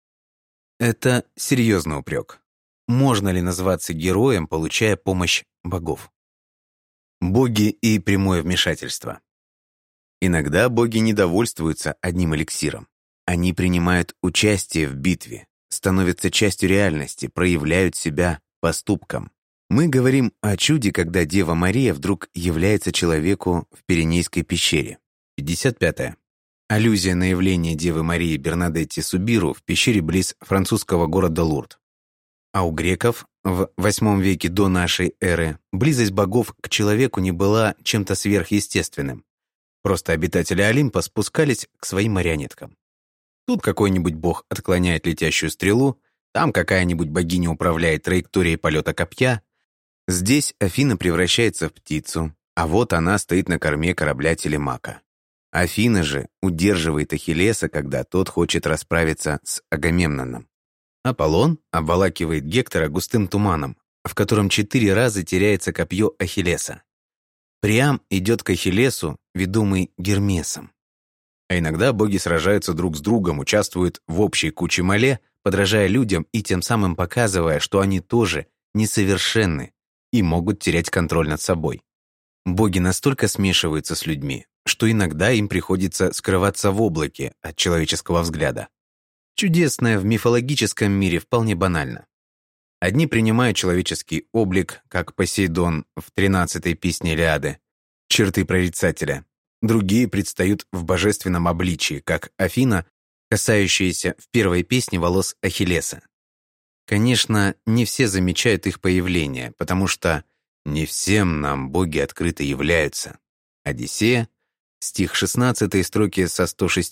Это серьезный упрек. Можно ли назваться героем, получая помощь богов? Боги и прямое вмешательство. Иногда боги не довольствуются одним эликсиром. Они принимают участие в битве, становятся частью реальности, проявляют себя поступком. Мы говорим о чуде, когда Дева Мария вдруг является человеку в Пиренейской пещере. 55. Аллюзия на явление Девы Марии Бернадетти Субиру в пещере близ французского города Лурд. А у греков в VIII веке до нашей эры близость богов к человеку не была чем-то сверхъестественным. Просто обитатели Олимпа спускались к своим марионеткам. Тут какой-нибудь бог отклоняет летящую стрелу, там какая-нибудь богиня управляет траекторией полета копья, здесь Афина превращается в птицу, а вот она стоит на корме корабля Телемака. Афина же удерживает Ахиллеса, когда тот хочет расправиться с Агамемноном. Аполлон обволакивает Гектора густым туманом, в котором 4 раза теряется копье Ахиллеса. Приам идет к Ахиллесу, ведомый Гермесом. А иногда боги сражаются друг с другом, участвуют в общей куче мале, подражая людям и тем самым показывая, что они тоже несовершенны и могут терять контроль над собой. Боги настолько смешиваются с людьми, что иногда им приходится скрываться в облаке от человеческого взгляда. Чудесное в мифологическом мире вполне банально. Одни принимают человеческий облик, как Посейдон в 13-й песне Илиады, черты прорицателя. Другие предстают в божественном обличии, как Афина, касающаяся в первой песне волос Ахиллеса. Конечно, не все замечают их появление, потому что не всем нам боги открыто являются. Одиссея, стих 16, строки со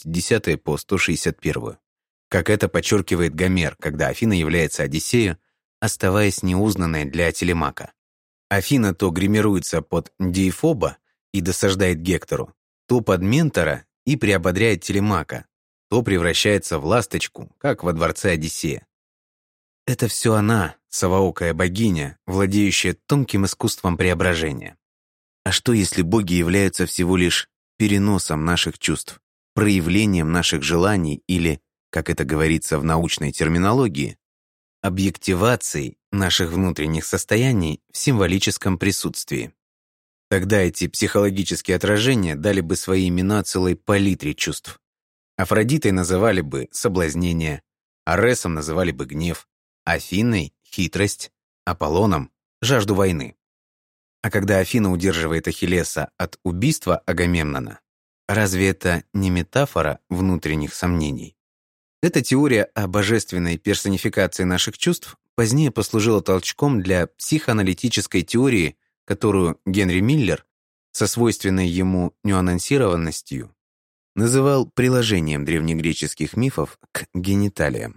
160 по 161. Как это подчеркивает Гомер, когда Афина является Одиссею, оставаясь неузнанной для Телемака. Афина то гримируется под Диефоба и досаждает Гектору, то под Ментора и приободряет Телемака, то превращается в ласточку, как во дворце Одиссея. Это все она, совоокая богиня, владеющая тонким искусством преображения. А что, если боги являются всего лишь переносом наших чувств, проявлением наших желаний или, как это говорится в научной терминологии, объективацией наших внутренних состояний в символическом присутствии? Тогда эти психологические отражения дали бы свои имена целой палитре чувств. Афродитой называли бы соблазнение, Аресом называли бы гнев, Афиной — хитрость, Аполлоном — жажду войны. А когда Афина удерживает Ахиллеса от убийства Агамемнона, разве это не метафора внутренних сомнений? Эта теория о божественной персонификации наших чувств позднее послужила толчком для психоаналитической теории, которую Генри Миллер со свойственной ему нюансированностью называл приложением древнегреческих мифов к гениталиям.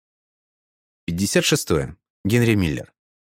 56. Генри Миллер.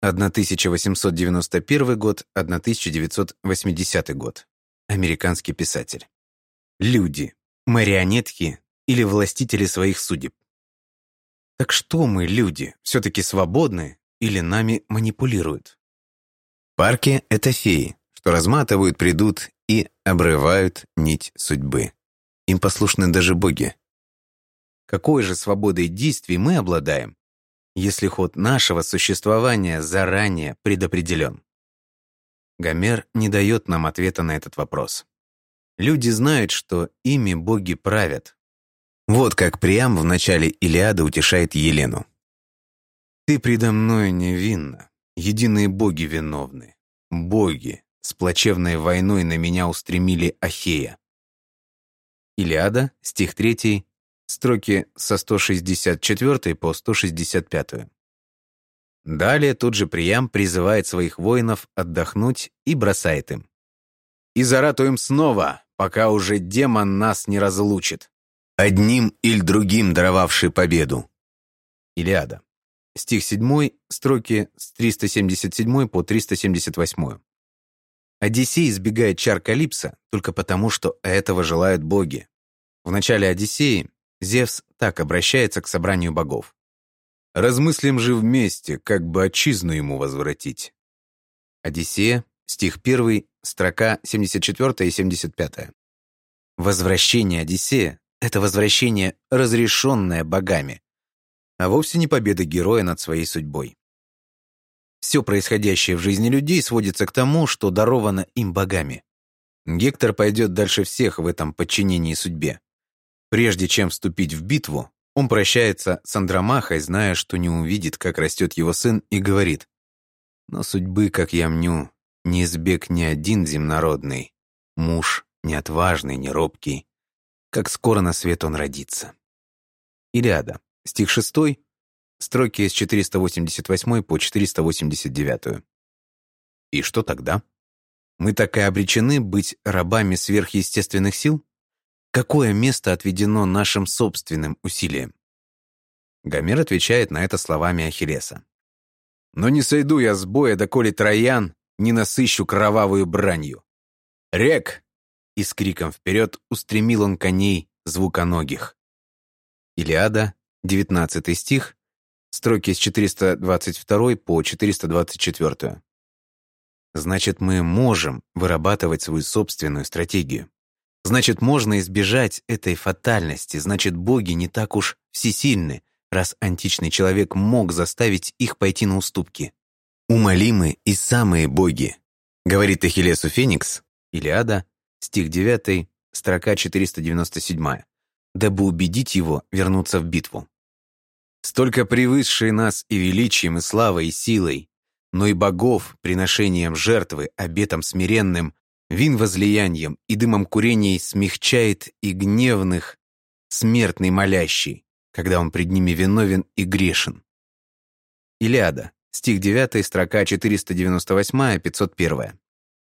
1891 год, 1980 год. Американский писатель. Люди, марионетки или властители своих судеб. Так что мы, люди, все-таки свободны или нами манипулируют? Парки — это феи, что разматывают, придут и обрывают нить судьбы. Им послушны даже боги. Какой же свободой действий мы обладаем, если ход нашего существования заранее предопределен? Гомер не дает нам ответа на этот вопрос. Люди знают, что ими боги правят. Вот как Приам в начале Илиады утешает Елену. «Ты предо мной невинна, единые боги виновны. Боги с плачевной войной на меня устремили Ахея». Илиада, стих 3, строки со 164 по 165. Далее тот же Приам призывает своих воинов отдохнуть и бросает им: «И заратуем снова, пока уже демон нас не разлучит, одним или другим даровавший победу». Илиада. Стих 7, строки с 377 по 378. Одиссей избегает чар Калипсо только потому, что этого желают боги. В начале Одиссеи Зевс так обращается к собранию богов: «Размыслим же вместе, как бы отчизну ему возвратить». Одиссея, стих 1, строка 74 и 75. Возвращение Одиссея — это возвращение, разрешенное богами, а вовсе не победа героя над своей судьбой. Все происходящее в жизни людей сводится к тому, что даровано им богами. Гектор пойдет дальше всех в этом подчинении судьбе. Прежде чем вступить в битву, Он прощается с Андромахой, зная, что не увидит, как растет его сын, и говорит: «Но судьбы, как я мню, не избег ни один земнородный, муж не отважный, не робкий, как скоро на свет он родится». Илиада, стих 6, строки с 488 по 489. И что тогда? Мы так и обречены быть рабами сверхъестественных сил? Какое место отведено нашим собственным усилиям? Гомер отвечает на это словами Ахиллеса. «Но не сойду я с боя, доколе Троян не насыщу кровавую бранью. Рек!» И с криком вперед устремил он коней звуконогих. Илиада, 19 стих, строки с 422 по 424. Значит, мы можем вырабатывать свою собственную стратегию. Значит, можно избежать этой фатальности. Значит, боги не так уж всесильны, раз античный человек мог заставить их пойти на уступки. «Умолимы и самые боги», — говорит Ахиллесу Феникс, Илиада, стих 9, строка 497, дабы убедить его вернуться в битву. «Столько превысшие нас и величием, и славой, и силой, но и богов приношением жертвы, обетом смиренным, вин возлиянием и дымом курений смягчает и гневных смертный молящий, когда он пред ними виновен и грешен». Илиада, стих 9, строка 498, 501.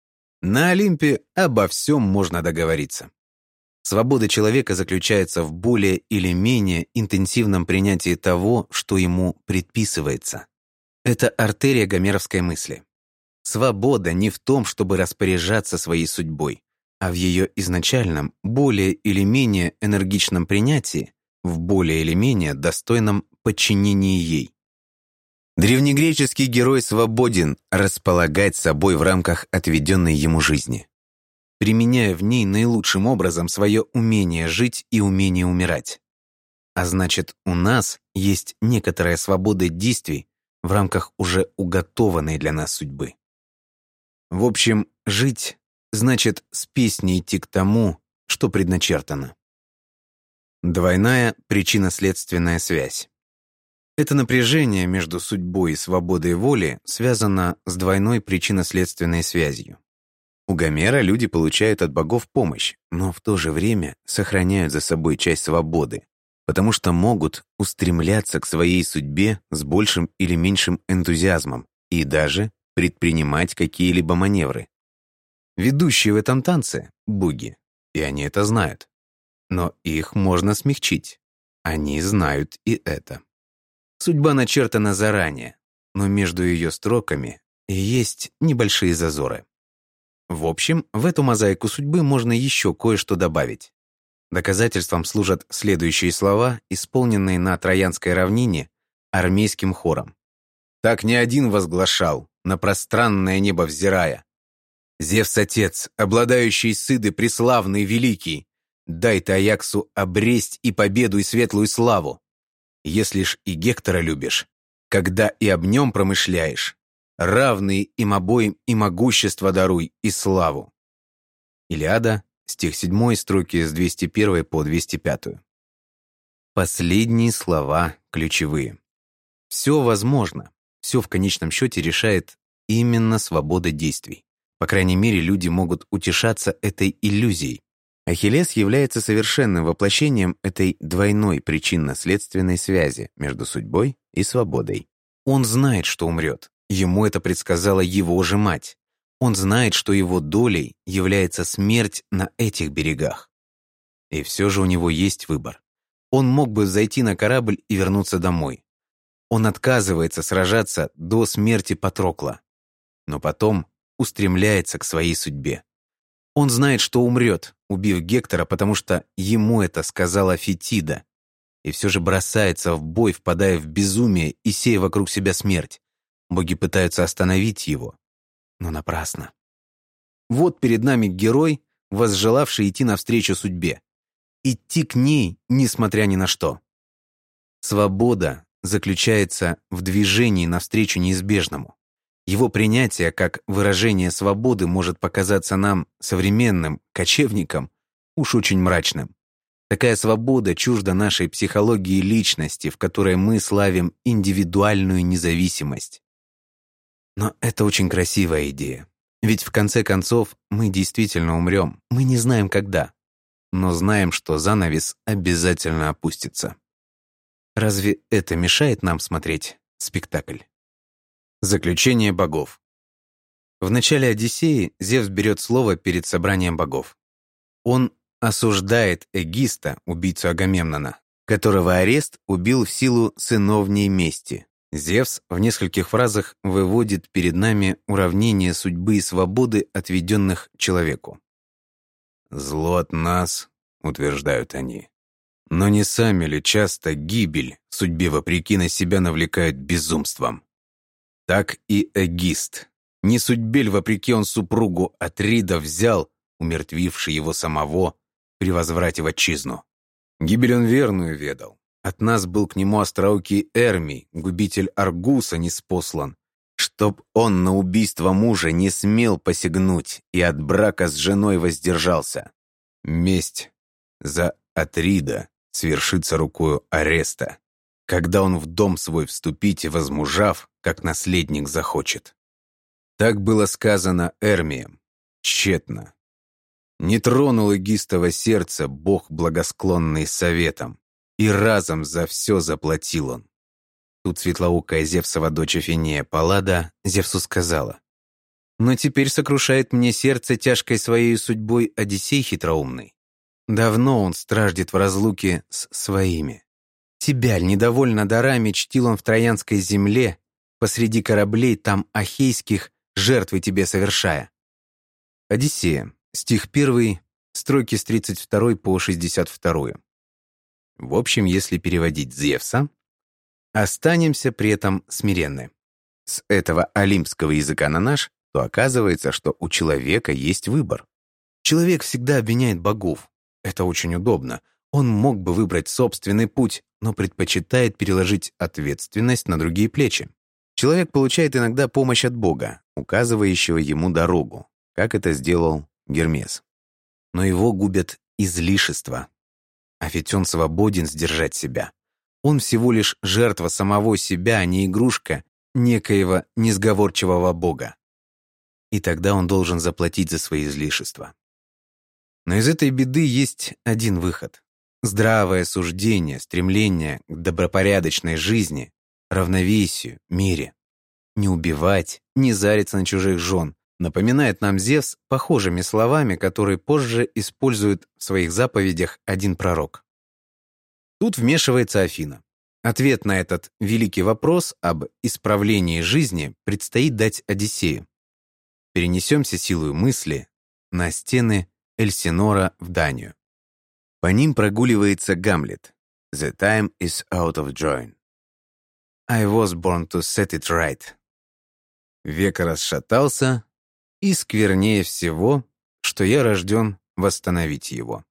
На Олимпе обо всем можно договориться. Свобода человека заключается в более или менее интенсивном принятии того, что ему предписывается. Это артерия гомеровской мысли. Свобода не в том, чтобы распоряжаться своей судьбой, а в ее изначальном, более или менее энергичном принятии, в более или менее достойном подчинении ей. Древнегреческий герой свободен располагать собой в рамках отведенной ему жизни, применяя в ней наилучшим образом свое умение жить и умение умирать. А значит, у нас есть некоторая свобода действий в рамках уже уготованной для нас судьбы. В общем, жить значит с песней идти к тому, что предначертано. Двойная причинно-следственная связь. Это напряжение между судьбой и свободой воли связано с двойной причинно-следственной связью. У Гомера люди получают от богов помощь, но в то же время сохраняют за собой часть свободы, потому что могут устремляться к своей судьбе с большим или меньшим энтузиазмом и даже предпринимать какие-либо маневры. Ведущие в этом танце — боги, и они это знают. Но их можно смягчить. Они знают и это. Судьба начертана заранее, но между ее строками есть небольшие зазоры. В общем, в эту мозаику судьбы можно еще кое-что добавить. Доказательством служат следующие слова, исполненные на Троянской равнине армейским хором. «Так не один возглашал, на пространное небо взирая. Зевс-отец, обладающий сыды преславный великий, дай ты Аяксу обресть и победу, и светлую славу. Если ж и Гектора любишь, когда и об нем промышляешь, равные им обоим и могущество даруй, и славу». Илиада, стих 7, строки с 201 по 205. Последние слова ключевые. Все возможно, все в конечном счете решает именно свобода действий. По крайней мере, люди могут утешаться этой иллюзией. Ахиллес является совершенным воплощением этой двойной причинно-следственной связи между судьбой и свободой. Он знает, что умрет. Ему это предсказала его же мать. Он знает, что его долей является смерть на этих берегах. И все же у него есть выбор. Он мог бы зайти на корабль и вернуться домой. Он отказывается сражаться до смерти Патрокла, но потом устремляется к своей судьбе. Он знает, что умрет, убив Гектора, потому что ему это сказала Фетида, и все же бросается в бой, впадая в безумие и сея вокруг себя смерть. Боги пытаются остановить его, но напрасно. Вот перед нами герой, возжелавший идти навстречу судьбе. Идти к ней, несмотря ни на что. Свобода заключается в движении навстречу неизбежному. Его принятие как выражение свободы может показаться нам, современным кочевникам, уж очень мрачным. Такая свобода чужда нашей психологии личности, в которой мы славим индивидуальную независимость. Но это очень красивая идея. Ведь в конце концов мы действительно умрем. Мы не знаем когда, но знаем, что занавес обязательно опустится. Разве это мешает нам смотреть спектакль? Заключение богов. В начале «Одиссеи» Зевс берет слово перед собранием богов. Он осуждает Эгиста, убийцу Агамемнона, которого Арест убил в силу сыновней мести. Зевс в нескольких фразах выводит перед нами уравнение судьбы и свободы, отведенных человеку. «Зло от нас», — утверждают они. «Но не сами ли часто гибель, судьбе вопреки, на себя навлекают безумством? Так и Эгист. Не судьбе ль вопреки он супругу Атрида взял, умертвивший его самого, при возврате в отчизну? Гибель он верную ведал. От нас был к нему остроокий Эрмий, губитель Аргуса, ниспослан, чтоб он на убийство мужа не смел посягнуть и от брака с женой воздержался. Месть за Атрида свершится рукою Ареста, когда он в дом свой вступить и возмужав, как наследник захочет». Так было сказано Эрмием. Тщетно. Не тронул Эгистово сердце бог, благосклонный советом, и разом за все заплатил он. Тут светлоокая Зевсова дочь Афинея Паллада Зевсу сказала: «Но теперь сокрушает мне сердце тяжкой своей судьбой Одиссей хитроумный. Давно он страждет в разлуке с своими. Тебя ль недовольно дарами чтил он в Троянской земле, посреди кораблей там ахейских, жертвы тебе совершая». Одиссея, стих 1, строки с 32 по 62. В общем, если переводить Зевса, останемся при этом смиренны. С этого олимпского языка на наш, то оказывается, что у человека есть выбор. Человек всегда обвиняет богов. Это очень удобно. Он мог бы выбрать собственный путь, но предпочитает переложить ответственность на другие плечи. Человек получает иногда помощь от Бога, указывающего ему дорогу, как это сделал Гермес. Но его губят излишества. А ведь он свободен сдержать себя. Он всего лишь жертва самого себя, а не игрушка некоего несговорчивого Бога. И тогда он должен заплатить за свои излишества. Но из этой беды есть один выход. Здравое суждение, стремление к добропорядочной жизни, равновесию, мире. Не убивать, не зариться на чужих жен, напоминает нам Зевс похожими словами, которые позже использует в своих заповедях один пророк. Тут вмешивается Афина. Ответ на этот великий вопрос об исправлении жизни предстоит дать Одиссею. Перенесемся силой мысли на стены Эльсинора в Данию. По ним прогуливается Гамлет. «The time is out of joint. I was born to set it right». Век расшатался, и сквернее всего, что я рожден восстановить его.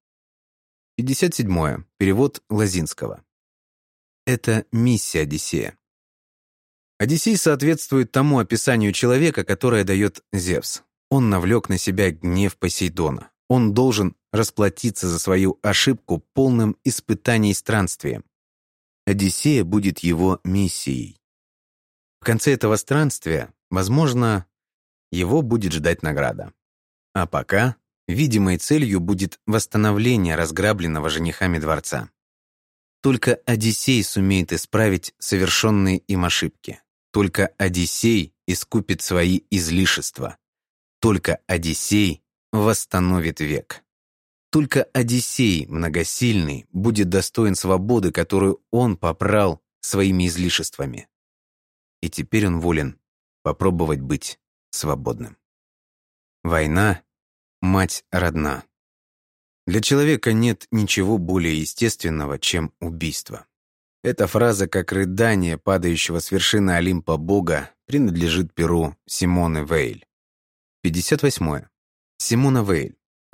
57. Перевод Лозинского. Это миссия Одиссея. Одиссей соответствует тому описанию человека, которое дает Зевс. Он навлек на себя гнев Посейдона. Он должен расплатиться за свою ошибку полным испытаний и странствием. Одиссея будет его миссией. В конце этого странствия, возможно, его будет ждать награда. А пока видимой целью будет восстановление разграбленного женихами дворца. Только Одиссей сумеет исправить совершенные им ошибки. Только Одиссей искупит свои излишества. Только Одиссей восстановит век. Только Одиссей, многосильный, будет достоин свободы, которую он попрал своими излишествами. И теперь он волен попробовать быть свободным. Война — мать родна. Для человека нет ничего более естественного, чем убийство. Эта фраза, как рыдание падающего с вершины Олимпа Бога, принадлежит перу Симоны Вейль. 58. Симона Вейль,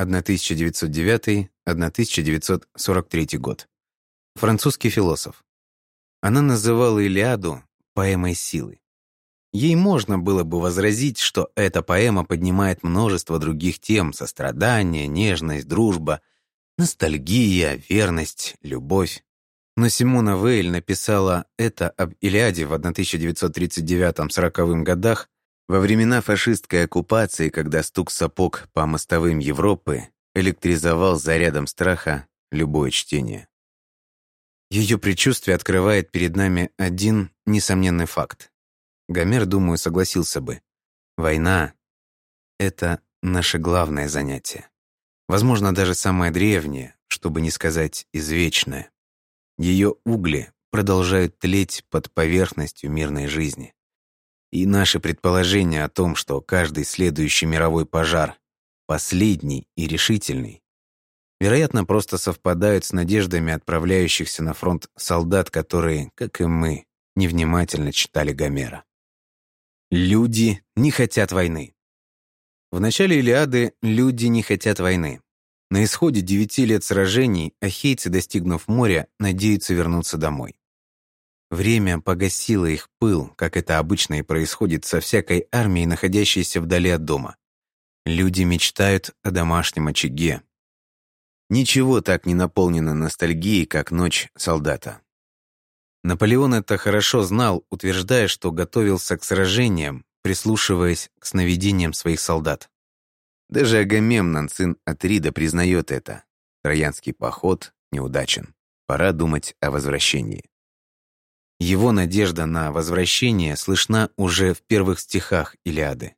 1909-1943 год. Французский философ. Она называла Илиаду поэмой силы. Ей можно было бы возразить, что эта поэма поднимает множество других тем — сострадание, нежность, дружба. Ностальгия, верность, любовь. Но Симона Вейль написала это об Илиаде в 1939-40 годах, во времена фашистской оккупации, когда стук сапог по мостовым Европы электризовал зарядом страха любое чтение. Ее предчувствие открывает перед нами один несомненный факт. Гомер, думаю, согласился бы. Война — это наше главное занятие. Возможно, даже самое древнее, чтобы не сказать извечное. Ее угли продолжают тлеть под поверхностью мирной жизни. И наши предположения о том, что каждый следующий мировой пожар последний и решительный, вероятно, просто совпадают с надеждами отправляющихся на фронт солдат, которые, как и мы, невнимательно читали Гомера. Люди не хотят войны. В начале Илиады люди не хотят войны. На исходе 9 лет сражений ахейцы, достигнув моря, надеются вернуться домой. Время погасило их пыл, как это обычно и происходит со всякой армией, находящейся вдали от дома. Люди мечтают о домашнем очаге. Ничего так не наполнено ностальгией, как ночь солдата. Наполеон это хорошо знал, утверждая, что готовился к сражениям, прислушиваясь к сновидениям своих солдат. Даже Агамемнон, сын Атрида, признает это. Троянский поход неудачен. Пора думать о возвращении. Его надежда на возвращение слышна уже в первых стихах Илиады.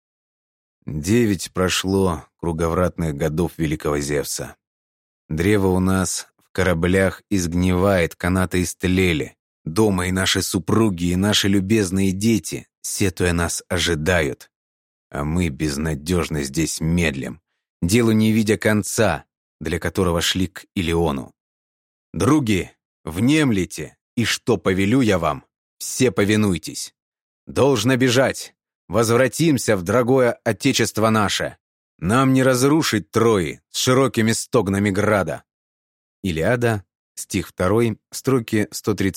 9 прошло круговратных годов великого Зевса. Древо у нас в кораблях изгнивает, канаты истлели. Дома и наши супруги, и наши любезные дети, сетуя нас, ожидают. А мы безнадежно здесь медлим, делу не видя конца, для которого шли к Илиону. Други, внемлите, и что повелю я вам, все повинуйтесь. Должно бежать, возвратимся в дорогое отечество наше. Нам не разрушить Трои с широкими стогнами града. Илиада, стих 2, строки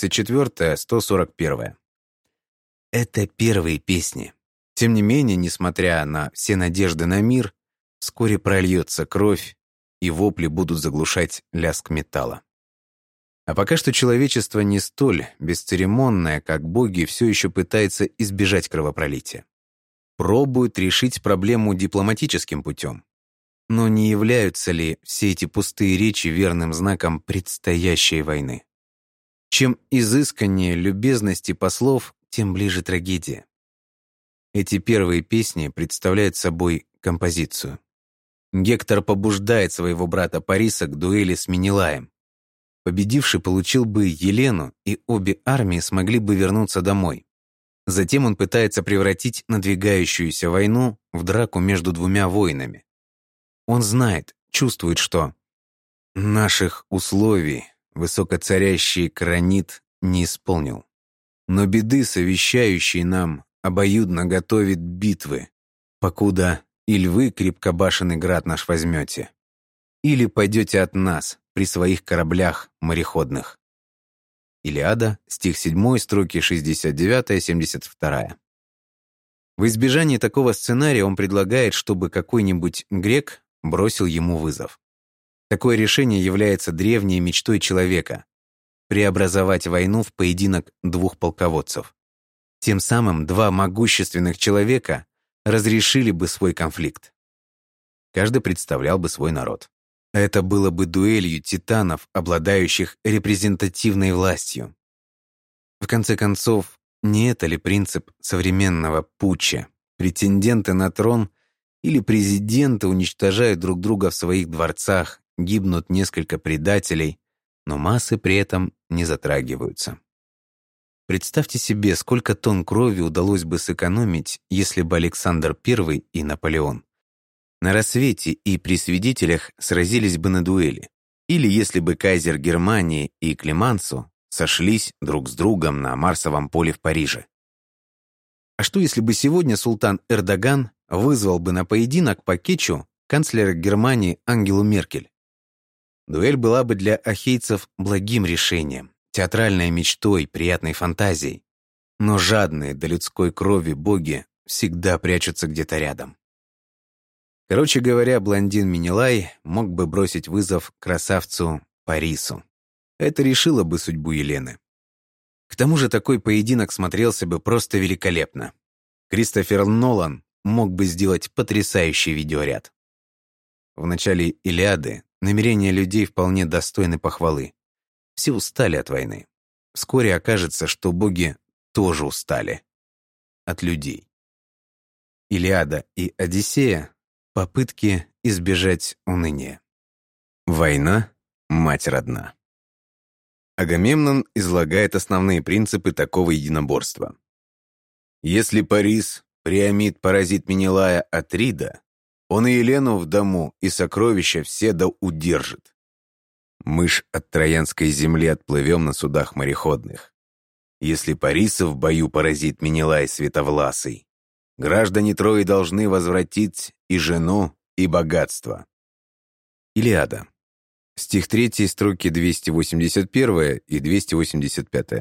134-141. Это первые песни. Тем не менее, несмотря на все надежды на мир, вскоре прольется кровь, и вопли будут заглушать лязг металла. А пока что человечество не столь бесцеремонное, как боги, все еще пытается избежать кровопролития. Пробует решить проблему дипломатическим путем. Но не являются ли все эти пустые речи верным знаком предстоящей войны? Чем изысканнее любезности послов, тем ближе трагедия. Эти первые песни представляют собой композицию. Гектор побуждает своего брата Париса к дуэли с Менелаем. Победивший получил бы Елену, и обе армии смогли бы вернуться домой. Затем он пытается превратить надвигающуюся войну в драку между двумя воинами. Он знает, чувствует, что наших условий высокоцарящий Кранит не исполнил. Но беды, совещающие нам, обоюдно готовит битвы, покуда или вы крепкобашенный град наш возьмете, или пойдете от нас при своих кораблях мореходных. Илиада, стих 7, строки 69-72. В избежании такого сценария он предлагает, чтобы какой-нибудь грек бросил ему вызов. Такое решение является древней мечтой человека — преобразовать войну в поединок двух полководцев. Тем самым два могущественных человека разрешили бы свой конфликт. Каждый представлял бы свой народ. Это было бы дуэлью титанов, обладающих репрезентативной властью. В конце концов, не это ли принцип современного путча? Претенденты на трон или президенты уничтожают друг друга в своих дворцах, гибнут несколько предателей, но массы при этом не затрагиваются. Представьте себе, сколько тонн крови удалось бы сэкономить, если бы Александр I и Наполеон на рассвете и при свидетелях сразились бы на дуэли, или если бы кайзер Германии и Клемансо сошлись друг с другом на Марсовом поле в Париже. А что если бы сегодня султан Эрдоган вызвал бы на поединок по кетчу канцлера Германии Ангелу Меркель? Дуэль была бы для ахейцев благим решением, театральной мечтой, приятной фантазией. Но жадные до людской крови боги всегда прячутся где-то рядом. Короче говоря, блондин Менелай мог бы бросить вызов красавцу Парису. Это решило бы судьбу Елены. К тому же такой поединок смотрелся бы просто великолепно. Кристофер Нолан мог бы сделать потрясающий видеоряд. В начале «Илиады» намерения людей вполне достойны похвалы. Все устали от войны. Вскоре окажется, что боги тоже устали от людей. «Илиада» и «Одиссея» — попытки избежать уныния. Война — мать родна. Агамемнон излагает основные принципы такого единоборства. Если Парис, Приамид поразит Менелая Атрида, он и Елену в дому, и сокровища все да удержит. Мы ж от Троянской земли отплывем на судах мореходных. Если Париса в бою поразит Менелай Световласый, граждане Трои должны возвратить и жену, и богатство. Илиада. Стих 3, строки 281 и 285.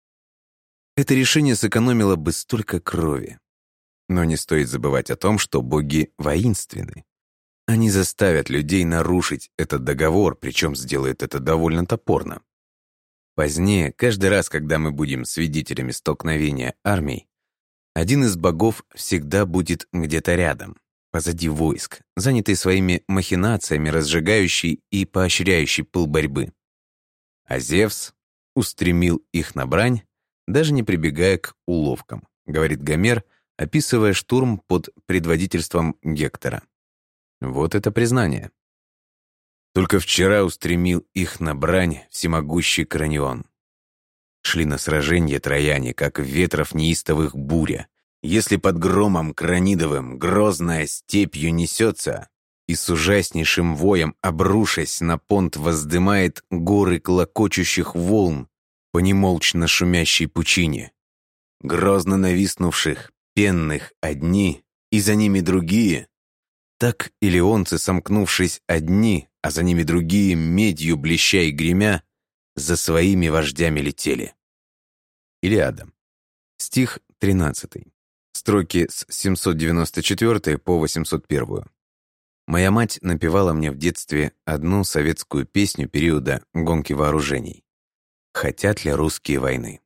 Это решение сэкономило бы столько крови. Но не стоит забывать о том, что боги воинственны. Они заставят людей нарушить этот договор, причем сделают это довольно топорно. Позднее, каждый раз, когда мы будем свидетелями столкновения армий, один из богов всегда будет где-то рядом, позади войск, занятый своими махинациями, разжигающий и поощряющий пыл борьбы. А Зевс устремил их на брань, даже не прибегая к уловкам, говорит Гомер, описывая штурм под предводительством Гектора. Вот это признание. Только вчера устремил их на брань всемогущий Кранион. Шли на сраженье трояне, как ветров неистовых буря. Если под громом кранидовым грозная степью несется и с ужаснейшим воем, обрушась на понт, воздымает горы клокочущих волн по немолчно шумящей пучине, грозно нависнувших, пенных одни, и за ними другие, так илионцы, сомкнувшись одни, а за ними другие, медью блеща и гремя, за своими вождями летели. Илиада. Стих 13. Строки с 794 по 801. Моя мать напевала мне в детстве одну советскую песню периода гонки вооружений. «Хотят ли русские войны?»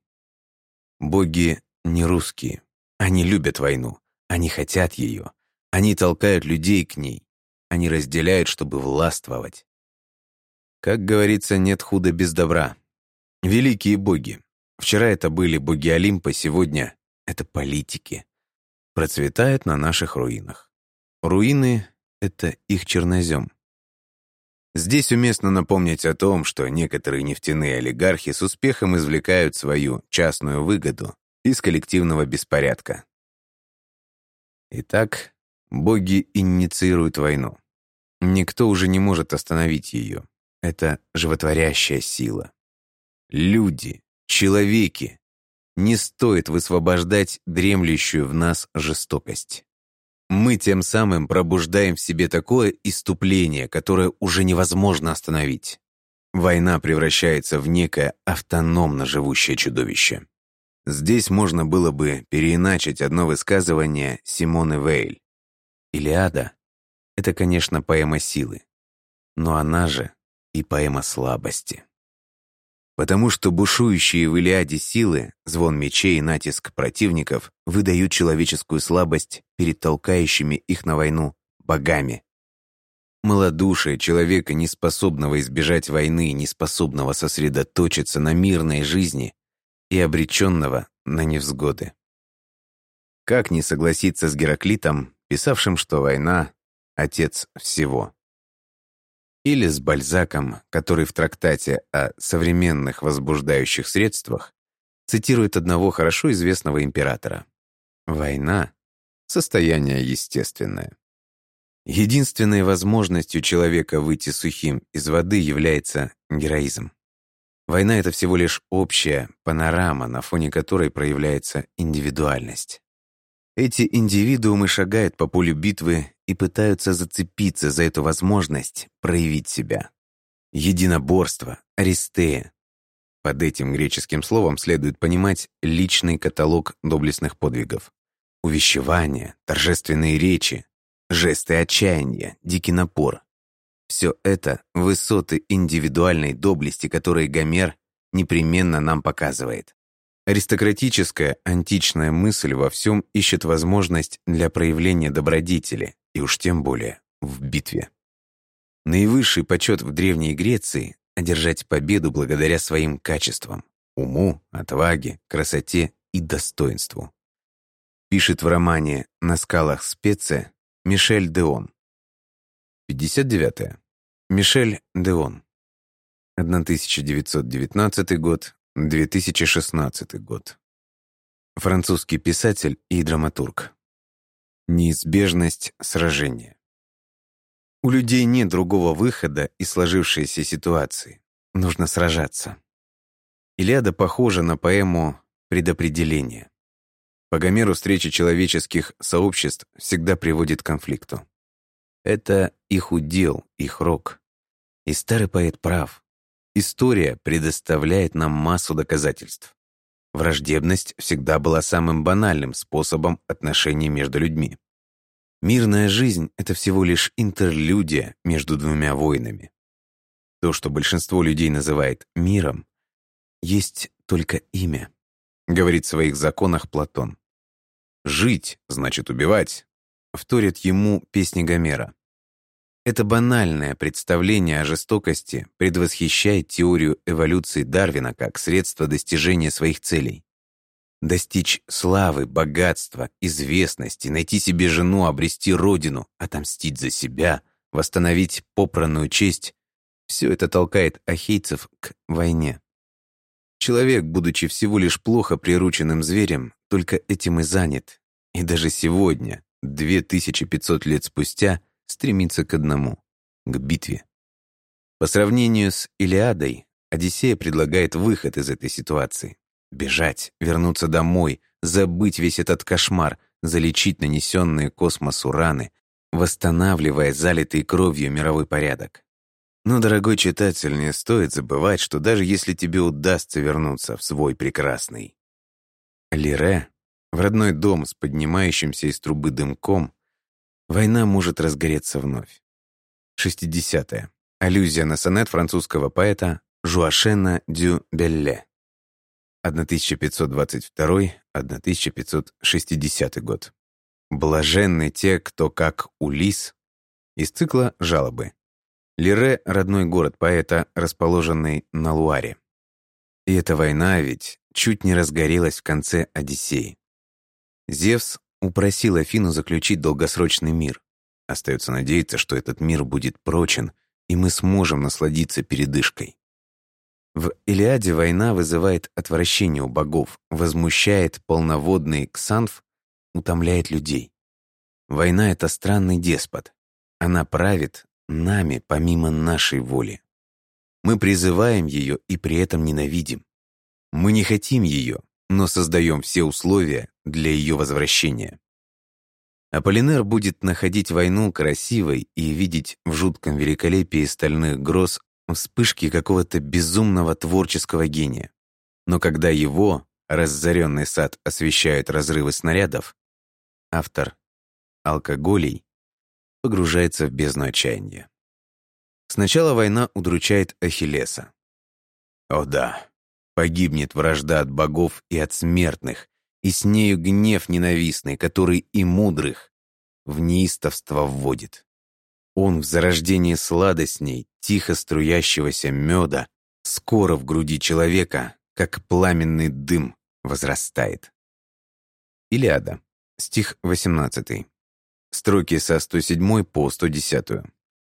Боги не русские. Они любят войну. Они хотят ее. Они толкают людей к ней. Они разделяют, чтобы властвовать. Как говорится, нет худа без добра. Великие боги. Вчера это были боги Олимпа, сегодня это политики. Процветают на наших руинах. Руины — это их чернозем. Здесь уместно напомнить о том, что некоторые нефтяные олигархи с успехом извлекают свою частную выгоду из коллективного беспорядка. Итак, боги инициируют войну. Никто уже не может остановить ее. Это животворящая сила. Люди, человеки, не стоит высвобождать дремлющую в нас жестокость. Мы тем самым пробуждаем в себе такое исступление, которое уже невозможно остановить. Война превращается в некое автономно живущее чудовище. Здесь можно было бы переиначить одно высказывание Симоны Вейль. «Илиада» — это, конечно, поэма силы, но она же и поэма слабости. Потому что бушующие в Илиаде силы, звон мечей и натиск противников выдают человеческую слабость перед толкающими их на войну богами. Малодушие человека, неспособного избежать войны, неспособного сосредоточиться на мирной жизни и обреченного на невзгоды. Как не согласиться с Гераклитом, писавшим, что война — отец всего? Или с Бальзаком, который в трактате о современных возбуждающих средствах цитирует одного хорошо известного императора. Война — состояние естественное. Единственной возможностью человека выйти сухим из воды является героизм. Война — это всего лишь общая панорама, на фоне которой проявляется индивидуальность. Эти индивидуумы шагают по полю битвы и пытаются зацепиться за эту возможность проявить себя. Единоборство, аристея. Под этим греческим словом следует понимать личный каталог доблестных подвигов, увещевания, торжественные речи. жесты отчаяния, дикий напор. Все это высоты индивидуальной доблести, которые Гомер непременно нам показывает. Аристократическая античная мысль во всем ищет возможность для проявления добродетели, и уж тем более в битве. Наивысший почет в Древней Греции — одержать победу благодаря своим качествам — уму, отваге, красоте и достоинству. Пишет в романе «На скалах Специя» Мишель Деон. 59. Мишель Деон. 1919 год, 2016 год. Французский писатель и драматург. Неизбежность сражения. У людей нет другого выхода из сложившейся ситуации. Нужно сражаться. Илиада похожа на поэму «Предопределение». По Гомеру встреча человеческих сообществ всегда приводит к конфликту. Это их удел, их рок. И старый поэт прав. История предоставляет нам массу доказательств. Враждебность всегда была самым банальным способом отношений между людьми. Мирная жизнь — это всего лишь интерлюдия между двумя войнами. То, что большинство людей называет миром, есть только имя, говорит в своих законах Платон. «Жить значит убивать», вторят ему песни Гомера. Это банальное представление о жестокости предвосхищает теорию эволюции Дарвина как средство достижения своих целей. Достичь славы, богатства, известности, найти себе жену, обрести родину, отомстить за себя, восстановить попранную честь — все это толкает ахейцев к войне. Человек, будучи всего лишь плохо прирученным зверем, только этим и занят. И даже сегодня, 2500 лет спустя, стремится к одному — к битве. По сравнению с Илиадой, Одиссея предлагает выход из этой ситуации. Бежать, вернуться домой, забыть весь этот кошмар, залечить нанесенные космосу раны, восстанавливая залитый кровью мировой порядок. Но, дорогой читатель, не стоит забывать, что даже если тебе удастся вернуться в свой прекрасный Лире, в родной дом с поднимающимся из трубы дымком, война может разгореться вновь. 60. Аллюзия на сонет французского поэта Жуашена дю Белле. 1522-1560 год. Блаженны те, кто как Улисс. Из цикла «Жалобы». Лире — родной город поэта, расположенный на Луаре. И эта война ведь чуть не разгорелась в конце Одиссеи. Зевс упросил Афину заключить долгосрочный мир. Остается надеяться, что этот мир будет прочен, и мы сможем насладиться передышкой. В Илиаде война вызывает отвращение у богов, возмущает полноводный Ксанф, утомляет людей. Война — это странный деспот. Она правит нами помимо нашей воли. Мы призываем ее и при этом ненавидим. Мы не хотим ее, но создаем все условия для ее возвращения. Аполлинер будет находить войну красивой и видеть в жутком великолепии стальных гроз вспышки какого-то безумного творческого гения. Но когда его, разоренный сад, освещают разрывы снарядов, автор алкоголей погружается в бездну отчаяния. Сначала война удручает Ахиллеса. О да, погибнет вражда от богов и от смертных, и с нею гнев ненавистный, который и мудрых в неистовство вводит. Он в зарождении сладостней, тихо струящегося меда, скоро в груди человека, как пламенный дым, возрастает. Илиада, стих 18. Строки со 107 по 110.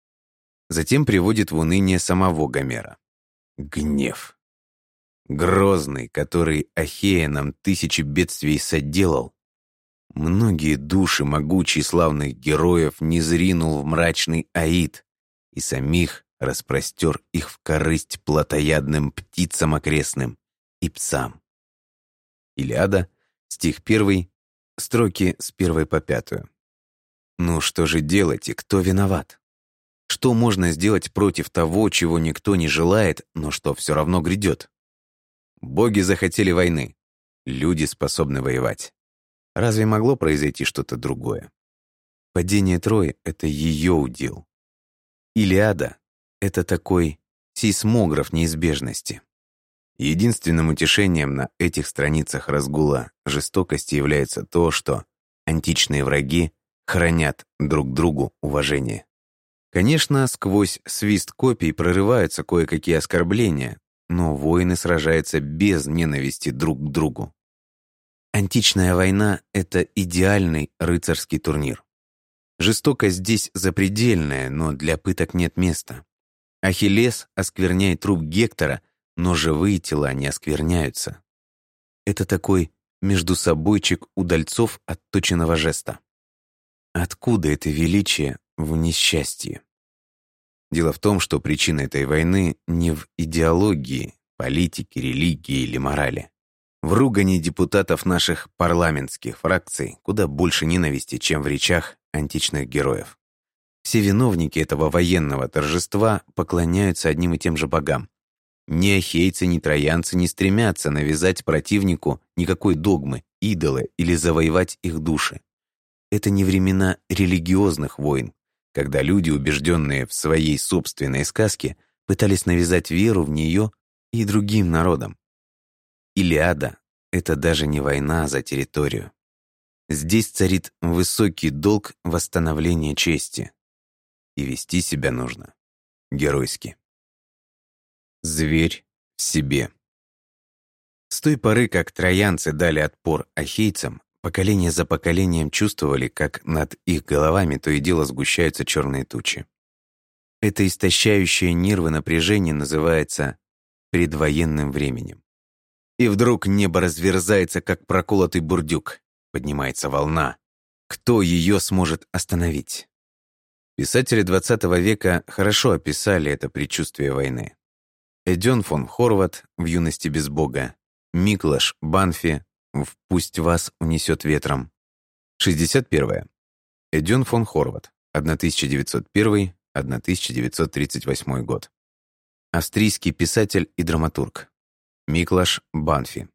Затем приводит в уныние самого Гомера. Гнев. Грозный, который Ахея нам тысячи бедствий соделал. Многие души могучие славных героев не зринул в мрачный Аид, и самих распростер их в корысть плотоядным птицам окрестным и псам. Илиада, стих 1, строки с 1 по 5. Ну что же делать и кто виноват? Что можно сделать против того, чего никто не желает, но что все равно грядет? Боги захотели войны. Люди способны воевать. Разве могло произойти что-то другое? Падение Трои — это ее удел. Илиада — это такой сейсмограф неизбежности. Единственным утешением на этих страницах разгула жестокости является то, что античные враги хранят друг другу уважение. Конечно, сквозь свист копий прорываются кое-какие оскорбления, но воины сражаются без ненависти друг к другу. Античная война — это идеальный рыцарский турнир. Жестокость здесь запредельная, но для пыток нет места. Ахиллес оскверняет труп Гектора, но живые тела не оскверняются. Это такой междусобойчик удальцов отточенного жеста. Откуда это величие в несчастье? Дело в том, что причина этой войны не в идеологии, политике, религии или морали. В ругани депутатов наших парламентских фракций куда больше ненависти, чем в речах античных героев. Все виновники этого военного торжества поклоняются одним и тем же богам. Ни ахейцы, ни троянцы не стремятся навязать противнику никакой догмы, идолы или завоевать их души. Это не времена религиозных войн, когда люди, убежденные в своей собственной сказке, пытались навязать веру в нее и другим народам. Илиада — это даже не война за территорию. Здесь царит высокий долг восстановления чести. И вести себя нужно геройски. Зверь в себе. С той поры, как троянцы дали отпор ахейцам, поколение за поколением чувствовали, как над их головами то и дело сгущаются черные тучи. Это истощающее нервы напряжение называется предвоенным временем. И вдруг небо разверзается, как проколотый бурдюк. Поднимается волна. Кто ее сможет остановить? Писатели XX века хорошо описали это предчувствие войны. Эдион фон Хорват в «Юности без Бога», Миклаш Банфи в «Пусть вас унесет ветром». 61. Эдион фон Хорват, 1901-1938 год. Австрийский писатель и драматург. Миклаш Банфи,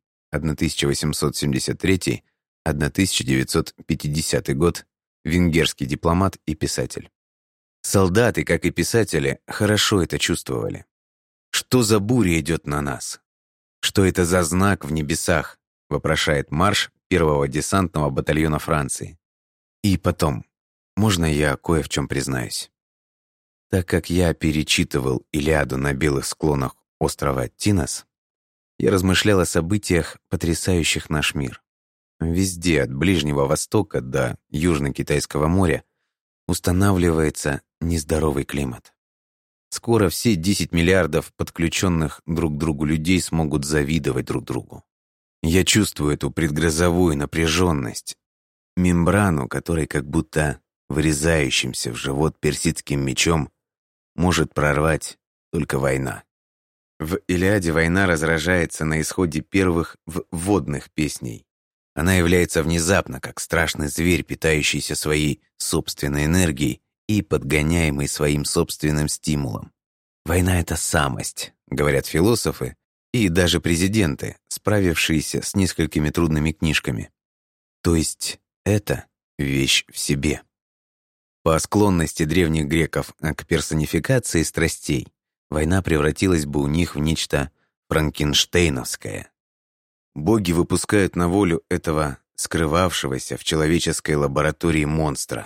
1873-1950 год, венгерский дипломат и писатель. Солдаты, как и писатели, хорошо это чувствовали. «Что за буря идет на нас? Что это за знак в небесах?» — вопрошает марш первого десантного батальона Франции. И потом, можно я кое в чем признаюсь? Так как я перечитывал «Илиаду» на белых склонах острова Тинос, я размышлял о событиях, потрясающих наш мир. Везде, от Ближнего Востока до Южно-Китайского моря, устанавливается нездоровый климат. Скоро все 10 миллиардов подключенных друг к другу людей смогут завидовать друг другу. Я чувствую эту предгрозовую напряженность, мембрану, которой как будто врезающимся в живот персидским мечом может прорвать только война. В «Илиаде» война разражается на исходе первых вводных песней. Она является внезапно, как страшный зверь, питающийся своей собственной энергией и подгоняемый своим собственным стимулом. Война — это самость, говорят философы и даже президенты, справившиеся с несколькими трудными книжками. То есть это вещь в себе. По склонности древних греков к персонификации страстей, война превратилась бы у них в нечто франкенштейновское. Боги выпускают на волю этого скрывавшегося в человеческой лаборатории монстра.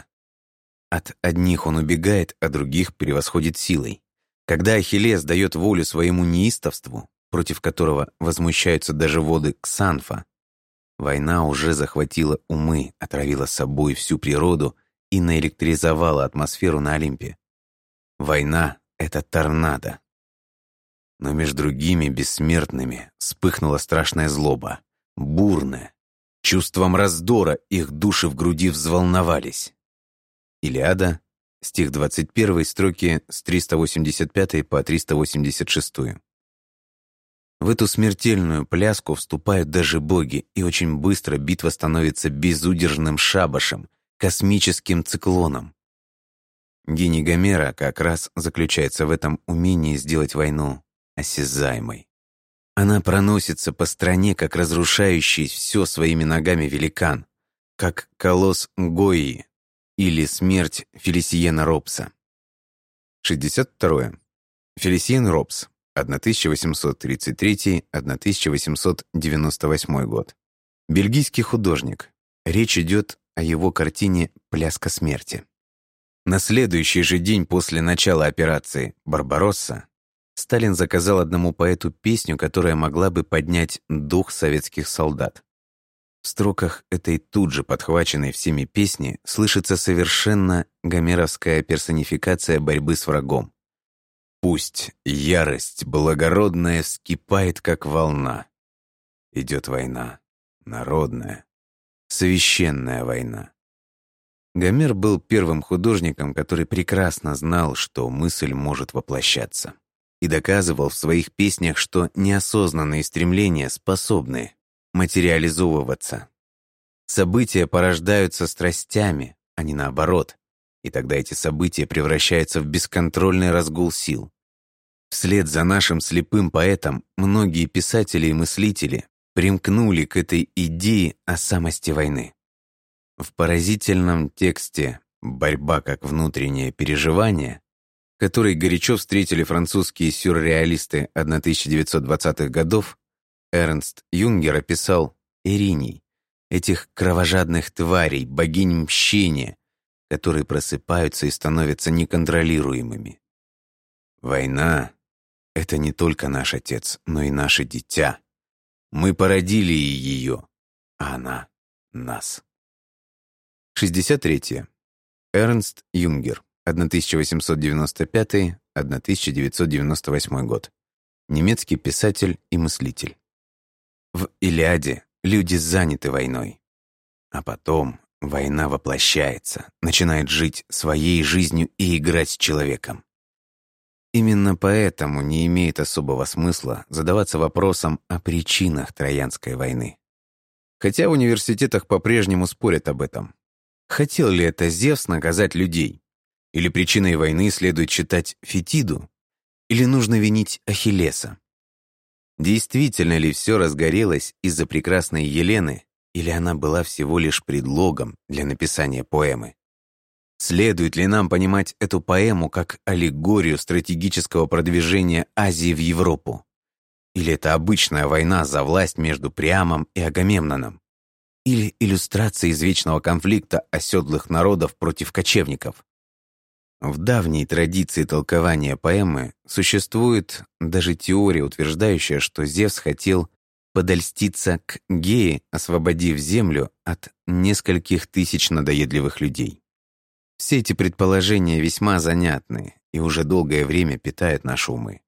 От одних он убегает, а других превосходит силой. Когда Ахиллес дает волю своему неистовству, против которого возмущаются даже воды Ксанфа, война уже захватила умы, отравила собой всю природу и наэлектризовала атмосферу на Олимпе. Война — это торнадо. Но между другими бессмертными вспыхнула страшная злоба, бурная. Чувством раздора их души в груди взволновались. «Илиада», стих 21, строки с 385 по 386. В эту смертельную пляску вступают даже боги, и очень быстро битва становится безудержным шабашем, космическим циклоном. Гений Гомера как раз заключается в этом умении сделать войну осязаемой. Она проносится по стране, как разрушающий все своими ногами великан, как колосс Гои, или «Смерть Фелисиена Робса». 62. Фелисиен Робс, 1833-1898 год. Бельгийский художник. Речь идет о его картине «Пляска смерти». На следующий же день после начала операции «Барбаросса» Сталин заказал одному поэту песню, которая могла бы поднять дух советских солдат. В строках этой тут же подхваченной всеми песни слышится совершенно гомеровская персонификация борьбы с врагом. «Пусть ярость благородная вскипает, как волна. Идет война, народная, священная война». Гомер был первым художником, который прекрасно знал, что мысль может воплощаться, и доказывал в своих песнях, что неосознанные стремления способны материализовываться. События порождаются страстями, а не наоборот, и тогда эти события превращаются в бесконтрольный разгул сил. Вслед за нашим слепым поэтом многие писатели и мыслители примкнули к этой идее о самости войны. В поразительном тексте «Борьба как внутреннее переживание», который горячо встретили французские сюрреалисты 1920-х годов, Эрнст Юнгер описал Эриней, этих кровожадных тварей, богинь мщения, которые просыпаются и становятся неконтролируемыми. Война — это не только наш отец, но и наше дитя. Мы породили ее, а она — нас. 63. Эрнст Юнгер, 1895-1998 год. Немецкий писатель и мыслитель. В «Илиаде» люди заняты войной. А потом война воплощается, начинает жить своей жизнью и играть с человеком. Именно поэтому не имеет особого смысла задаваться вопросом о причинах Троянской войны. Хотя в университетах по-прежнему спорят об этом. Хотел ли это Зевс наказать людей? Или причиной войны следует считать Фетиду? Или нужно винить Ахиллеса? Действительно ли все разгорелось из-за прекрасной Елены, или она была всего лишь предлогом для написания поэмы? Следует ли нам понимать эту поэму как аллегорию стратегического продвижения Азии в Европу? Или это обычная война за власть между Приамом и Агамемноном? Или иллюстрация извечного конфликта оседлых народов против кочевников? В давней традиции толкования поэмы существует даже теория, утверждающая, что Зевс хотел подольститься к Гее, освободив землю от нескольких тысяч надоедливых людей. Все эти предположения весьма занятны и уже долгое время питают наши умы.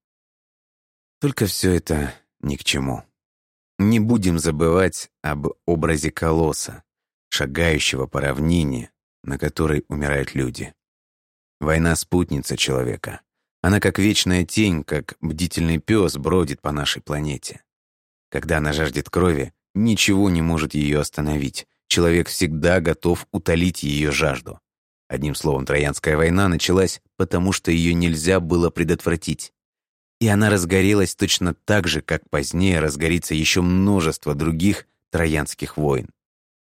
Только все это ни к чему. Не будем забывать об образе колосса, шагающего по равнине, на которой умирают люди. Война — спутница человека. Она как вечная тень, как бдительный пес бродит по нашей планете. Когда она жаждет крови, ничего не может ее остановить. Человек всегда готов утолить ее жажду. Одним словом, Троянская война началась, потому что ее нельзя было предотвратить. И она разгорелась точно так же, как позднее разгорится еще множество других троянских войн.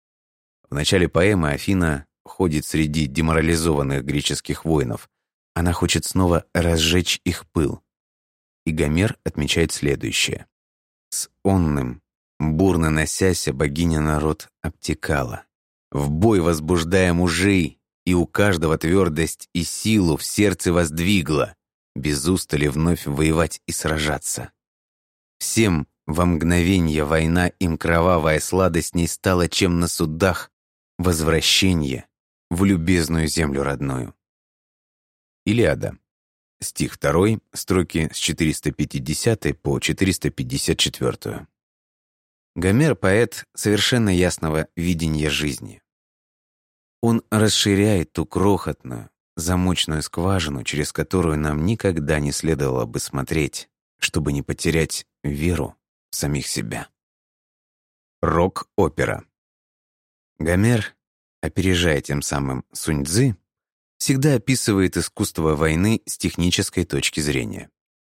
В начале поэмы Афина ходит среди деморализованных греческих воинов. Она хочет снова разжечь их пыл. И Гомер отмечает следующее. «С онным, бурно носяся, богиня народ обтекала, в бой возбуждая мужей, и у каждого твердость и силу в сердце воздвигла, без устали вновь воевать и сражаться. Всем во мгновенье война им кровавая сладость не стала, чем на судах возвращение в любезную землю родную». Илиада. Стих 2, строки с 450 по 454. Гомер — поэт совершенно ясного видения жизни. Он расширяет ту крохотную, замочную скважину, через которую нам никогда не следовало бы смотреть, чтобы не потерять веру в самих себя. Рок-опера. Гомер, опережая тем самым Сунь-Цзы, всегда описывает искусство войны с технической точки зрения.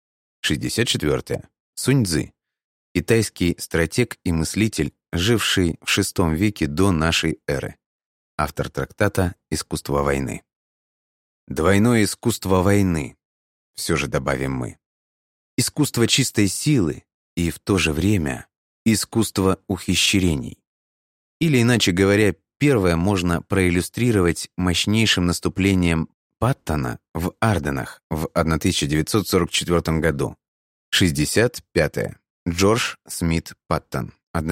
64. Сунь-Цзы. Китайский стратег и мыслитель, живший в VI веке до нашей эры. автор трактата «Искусство войны». Двойное искусство войны, все же добавим мы. Искусство чистой силы и в то же время искусство ухищрений. Или, иначе говоря, первое можно проиллюстрировать мощнейшим наступлением Паттона в Арденнах в 1944 году. 65-е. Джордж Смит Паттон,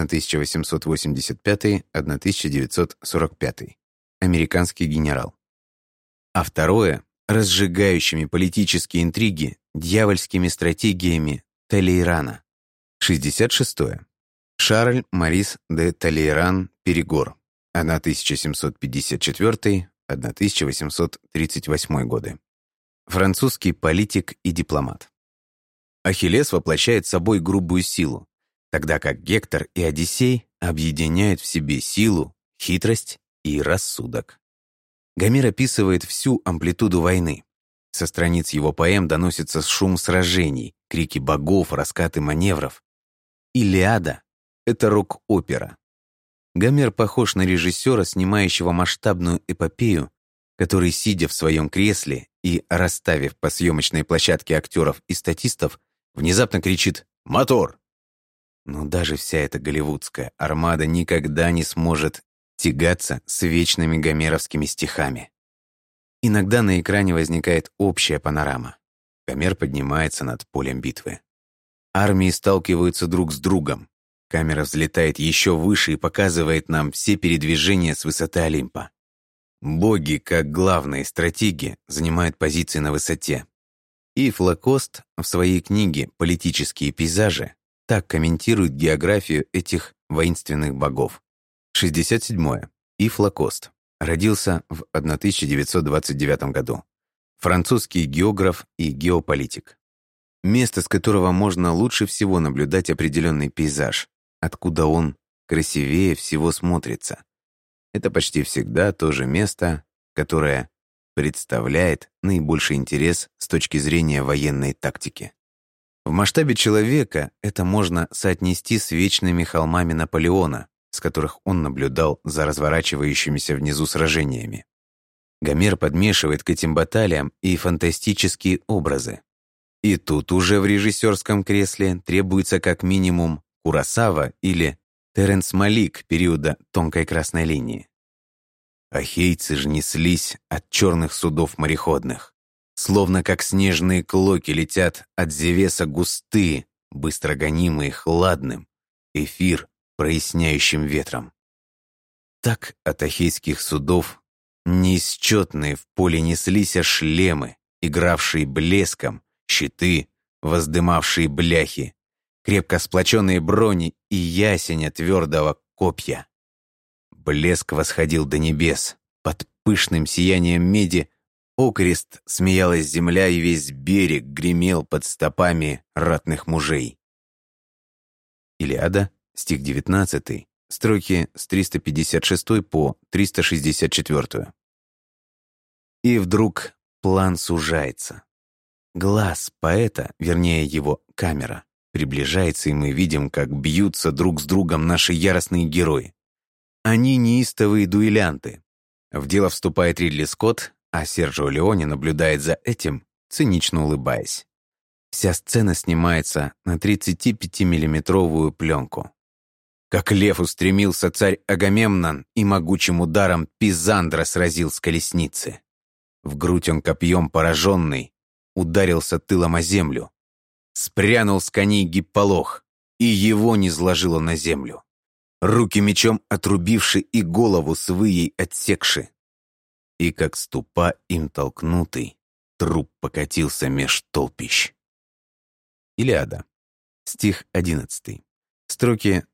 1885-1945. Американский генерал. А второе — разжигающими политические интриги дьявольскими стратегиями Талейрана. 66-е. Шарль Морис де Талейран-Перегор, 1754-1838 годы. Французский политик и дипломат. Ахиллес воплощает собой грубую силу, тогда как Гектор и Одиссей объединяют в себе силу, хитрость и рассудок. Гомер описывает всю амплитуду войны. Со страниц его поэм доносится шум сражений, крики богов, раскаты маневров. Илиада — это рок-опера. Гомер похож на режиссера, снимающего масштабную эпопею, который, сидя в своем кресле и расставив по съемочной площадке актеров и статистов, внезапно кричит «Мотор!». Но даже вся эта голливудская армада никогда не сможет тягаться с вечными гомеровскими стихами. Иногда на экране возникает общая панорама. Гомер поднимается над полем битвы. Армии сталкиваются друг с другом. Камера взлетает еще выше и показывает нам все передвижения с высоты Олимпа. Боги, как главные стратеги, занимают позиции на высоте. Ив Лакост в своей книге «Политические пейзажи» так комментирует географию этих воинственных богов. 67-е. Ив Лакост. Родился в 1929 году. Французский географ и геополитик. Место, с которого можно лучше всего наблюдать определенный пейзаж, откуда он красивее всего смотрится. Это почти всегда то же место, которое представляет наибольший интерес с точки зрения военной тактики. В масштабе человека это можно соотнести с вечными холмами Наполеона, с которых он наблюдал за разворачивающимися внизу сражениями. Гомер подмешивает к этим баталиям и фантастические образы. И тут уже в режиссерском кресле требуется как минимум Куросава или Теренс Малик периода тонкой красной линии. Ахейцы ж неслись от черных судов мореходных, словно как снежные клоки летят от Зевеса густые, быстро гонимые хладным, эфир проясняющим ветром. Так от ахейских судов неисчетные в поле неслись шлемы, игравшие блеском, щиты, воздымавшие бляхи, крепко сплоченные брони и ясеня твердого копья. Блеск восходил до небес, под пышным сиянием меди окрест смеялась земля, и весь берег гремел под стопами ратных мужей. Илиада, стих 19, строки с 356 по 364. И вдруг план сужается. Глаз поэта, вернее его камера, приближается, и мы видим, как бьются друг с другом наши яростные герои. Они неистовые дуэлянты. В дело вступает Ридли Скотт, а Серджио Леоне наблюдает за этим, цинично улыбаясь. Вся сцена снимается на 35-миллиметровую пленку. Как лев устремился царь Агамемнон и могучим ударом Пизандра сразил с колесницы. В грудь он копьем пораженный ударился тылом о землю. Спрянул с коней Гипполох, и его низложило на землю. Руки мечом отрубивши и голову свыей отсекши. И как ступа им толкнутый, труп покатился меж толпищ. Илиада. Стих 11. Строки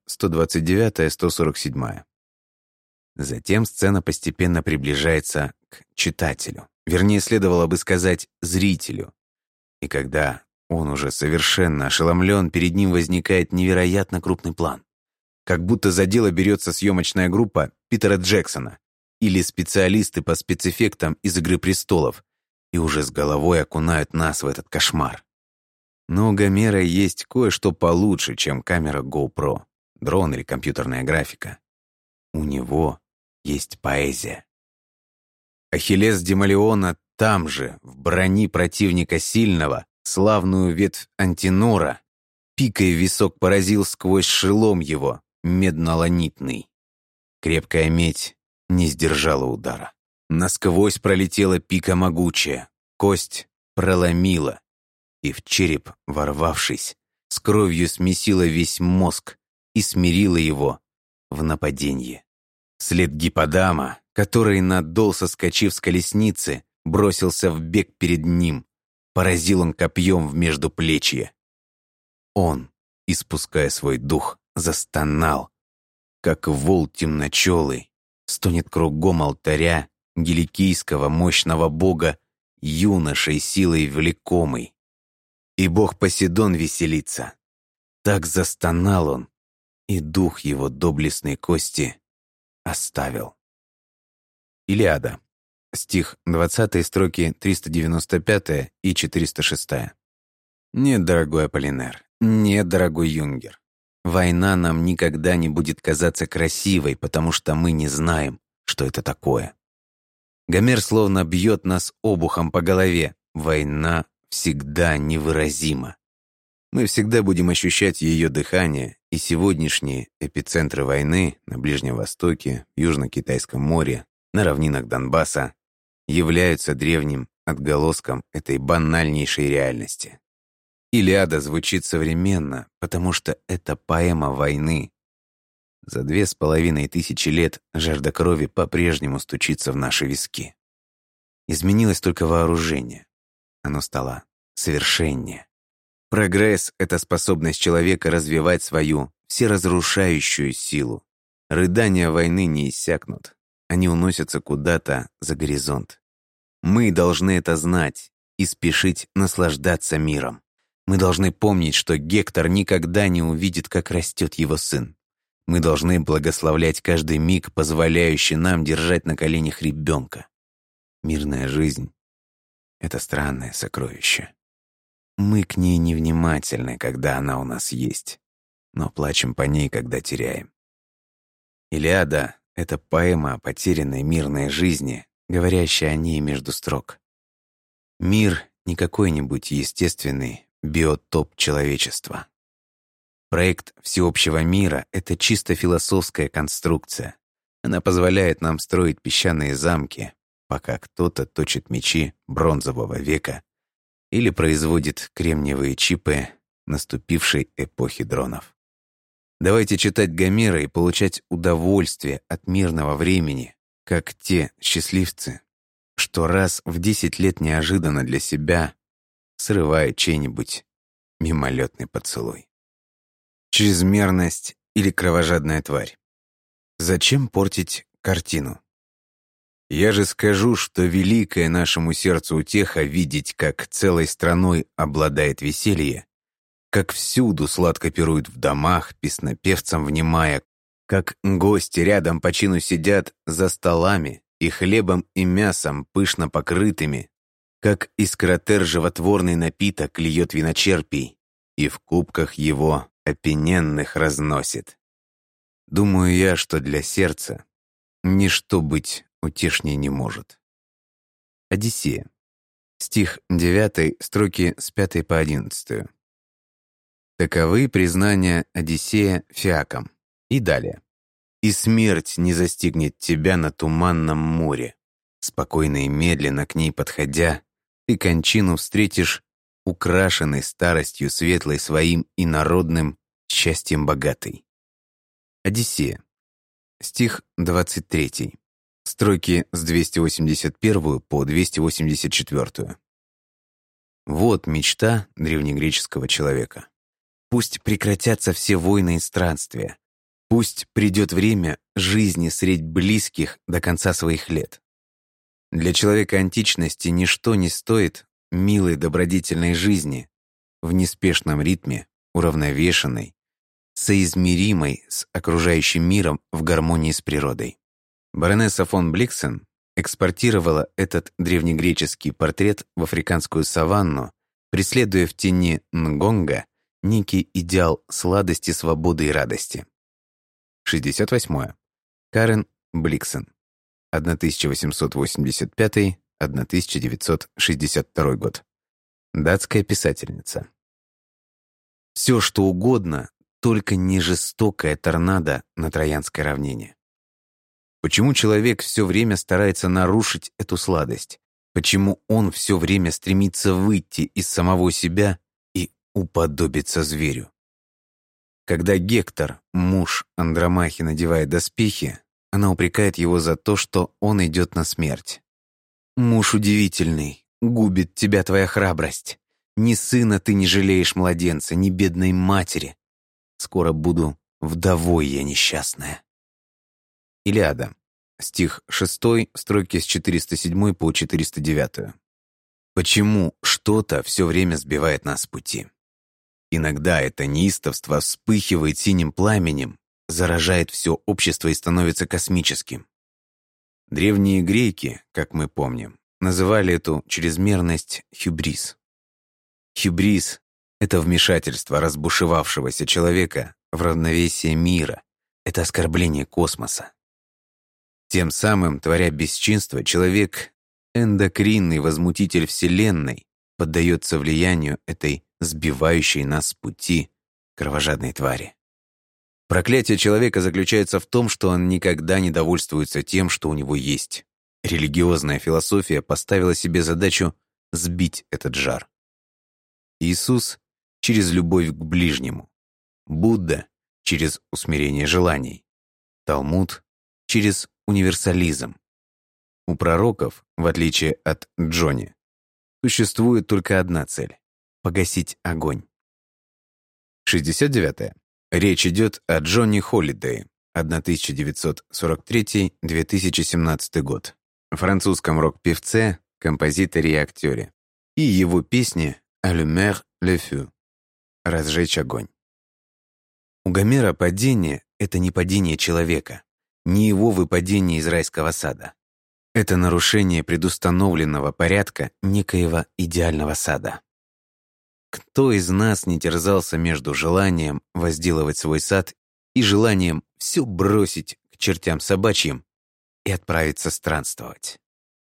129-147. Затем сцена постепенно приближается к читателю. Вернее, следовало бы сказать зрителю. И когда он уже совершенно ошеломлен, перед ним возникает невероятно крупный план. Как будто за дело берется съемочная группа Питера Джексона или специалисты по спецэффектам из «Игры престолов» и уже с головой окунают нас в этот кошмар. Но у Гомера есть кое-что получше, чем камера GoPro, дрон или компьютерная графика. У него есть поэзия. Ахиллес Демолеона там же, в брони противника сильного, славную ветвь Антинора, пикой в висок поразил сквозь шелом его, медно-ланитный. Крепкая медь не сдержала удара. Насквозь пролетела пика могучая, кость проломила, и в череп, ворвавшись, с кровью смесила весь мозг и смирила его в нападенье. Вслед гипподама, который надол, соскочив с колесницы, бросился в бег перед ним, поразил он копьем в междуплечье. Он, испуская свой дух, застонал, как вол темночелый, стонет кругом алтаря геликийского мощного бога, юношей силой влекомый. И бог Посейдон веселится. Так застонал он, и дух его доблестной кости оставил. Илиада. Стих 20, строки 395 и 406. Нет, дорогой Аполлинер, нет, дорогой Юнгер. Война нам никогда не будет казаться красивой, потому что мы не знаем, что это такое. Гомер словно бьет нас обухом по голове. Война всегда невыразима. Мы всегда будем ощущать ее дыхание, и сегодняшние эпицентры войны на Ближнем Востоке, в Южно-Китайском море, на равнинах Донбасса являются древним отголоском этой банальнейшей реальности. Илиада звучит современно, потому что это поэма войны. За 2500 лет жажда крови по-прежнему стучится в наши виски. Изменилось только вооружение. Оно стало совершеннее. Прогресс — это способность человека развивать свою всеразрушающую силу. Рыдания войны не иссякнут. Они уносятся куда-то за горизонт. Мы должны это знать и спешить наслаждаться миром. Мы должны помнить, что Гектор никогда не увидит, как растет его сын. Мы должны благословлять каждый миг, позволяющий нам держать на коленях ребенка. Мирная жизнь — это странное сокровище. Мы к ней невнимательны, когда она у нас есть, но плачем по ней, когда теряем. Илиада — это поэма о потерянной мирной жизни, говорящая о ней между строк. Мир — не какой-нибудь естественный биотоп человечества. Проект всеобщего мира — это чисто философская конструкция. Она позволяет нам строить песчаные замки, пока кто-то точит мечи бронзового века или производит кремниевые чипы наступившей эпохи дронов. Давайте читать Гомера и получать удовольствие от мирного времени, как те счастливцы, что раз в 10 лет неожиданно для себя срывают чей-нибудь мимолетный поцелуй. Чрезмерность или кровожадная тварь. Зачем портить картину? Я же скажу, что великая нашему сердцу утеха видеть, как целой страной обладает веселье, как всюду сладко пируют в домах, песнопевцам внимая, как гости рядом по чину сидят за столами и хлебом и мясом пышно покрытыми, как из кратер животворный напиток льет виночерпий и в кубках его опьяненных разносит. Думаю я, что для сердца ничто быть утешнее не может. Одиссея. Стих 9, строки с 5 по 11. Таковы признания Одиссея Фиаком. И далее. «И смерть не застигнет тебя на туманном море. Спокойно и медленно к ней подходя, ты кончину встретишь украшенной старостью светлой своим и народным счастьем богатой». Одиссея. Стих 23. Строки с 281 по 284. Вот мечта древнегреческого человека. Пусть прекратятся все войны и странствия. Пусть придет время жизни средь близких до конца своих лет. Для человека античности ничто не стоит милой добродетельной жизни в неспешном ритме, уравновешенной, соизмеримой с окружающим миром в гармонии с природой. Баронесса фон Бликсен экспортировала этот древнегреческий портрет в африканскую саванну, преследуя в тени Нгонга некий идеал сладости, свободы и радости. 68. Карен Бликсен. 1885-1962 год. Датская писательница. Все, что угодно, только не жестокая торнадо на Троянской равнине. Почему человек все время старается нарушить эту сладость? Почему он все время стремится выйти из самого себя и уподобиться зверю? Когда Гектор, муж Андромахи, надевает доспехи, она упрекает его за то, что он идет на смерть. «Муж удивительный, губит тебя твоя храбрость. Ни сына ты не жалеешь младенца, ни бедной матери. Скоро буду вдовой я несчастная». Илиада. Стих 6, строки с 407 по 409. Почему что-то все время сбивает нас с пути? Иногда это неистовство вспыхивает синим пламенем, заражает все общество и становится космическим. Древние греки, как мы помним, называли эту чрезмерность хюбрис. Хюбрис — это вмешательство разбушевавшегося человека в равновесие мира, это оскорбление космоса. Тем самым, творя бесчинство, человек, эндокринный возмутитель Вселенной, поддается влиянию этой сбивающей нас с пути кровожадной твари. Проклятие человека заключается в том, что он никогда не довольствуется тем, что у него есть. Религиозная философия поставила себе задачу сбить этот жар. Иисус — через любовь к ближнему. Будда — через усмирение желаний. Талмуд — через универсализм. У пророков, в отличие от Джонни, существует только одна цель — погасить огонь. 69. Речь идет о Джонни Холлидее, 1943-2017 год, французском рок-певце, композиторе и актере, и его песне «Allumer le feu» — «Разжечь огонь». У Гомера падение — это не падение человека, не его выпадение из райского сада. Это нарушение предустановленного порядка некоего идеального сада. Кто из нас не терзался между желанием возделывать свой сад и желанием все бросить к чертям собачьим и отправиться странствовать?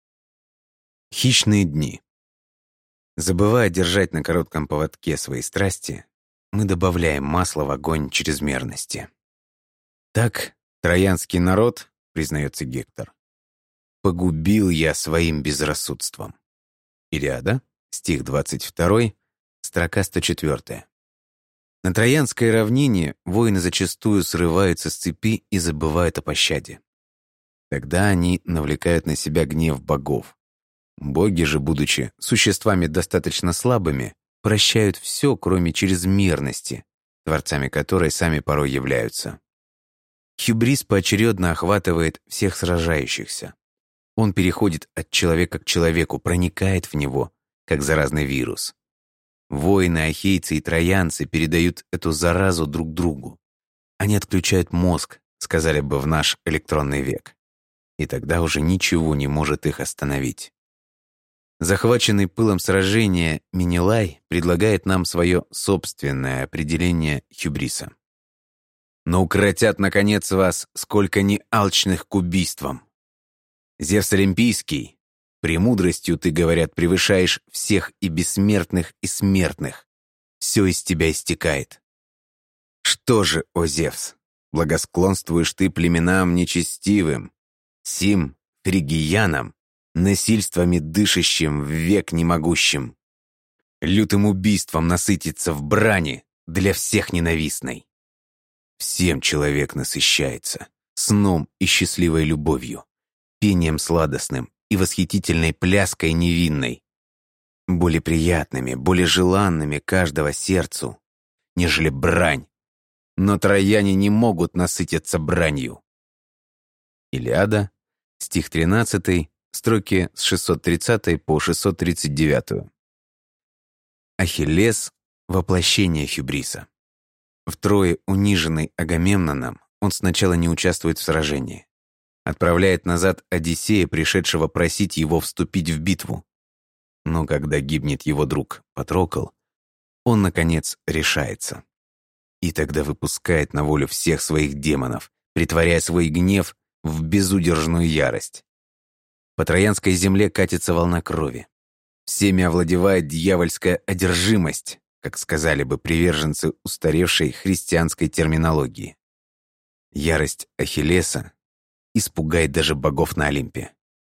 Хищные дни. Забывая держать на коротком поводке свои страсти, мы добавляем масла в огонь чрезмерности. Так, троянский народ, признается Гектор, погубил я своим безрассудством. Илиада, стих 22, строка 104. На Троянской равнине воины зачастую срываются с цепи и забывают о пощаде. Тогда они навлекают на себя гнев богов. Боги же, будучи существами достаточно слабыми, прощают все, кроме чрезмерности, творцами которой сами порой являются. Хюбрис поочередно охватывает всех сражающихся. Он переходит от человека к человеку, проникает в него, как заразный вирус. Воины, ахейцы и троянцы передают эту заразу друг другу. Они отключают мозг, сказали бы в наш электронный век. И тогда уже ничего не может их остановить. Захваченный пылом сражения Менелай предлагает нам свое собственное определение хюбриса. «Но укротят, наконец, вас, сколько ни алчных к убийствам. Зевс Олимпийский, премудростью ты, говорят, превышаешь всех и бессмертных, и смертных. Все из тебя истекает. Что же, о Зевс, благосклонствуешь ты племенам нечестивым, сим фригиянам, насильствами дышащим в век немогущим, лютым убийством насытиться в брани для всех ненавистной. Всем человек насыщается, сном и счастливой любовью, пением сладостным и восхитительной пляской невинной, более приятными, более желанными каждого сердцу, нежели брань. Но трояне не могут насытиться бранью». Илиада, стих 13, строки с 630 по 639. Ахиллес — воплощение хюбриса. Втрое униженный Агамемноном, он сначала не участвует в сражении. Отправляет назад Одиссея, пришедшего просить его вступить в битву. Но когда гибнет его друг Патрокл, он, наконец, решается. И тогда выпускает на волю всех своих демонов, притворяя свой гнев в безудержную ярость. По Троянской земле катится волна крови. Всеми овладевает дьявольская одержимость, как сказали бы приверженцы устаревшей христианской терминологии. Ярость Ахиллеса испугает даже богов на Олимпе.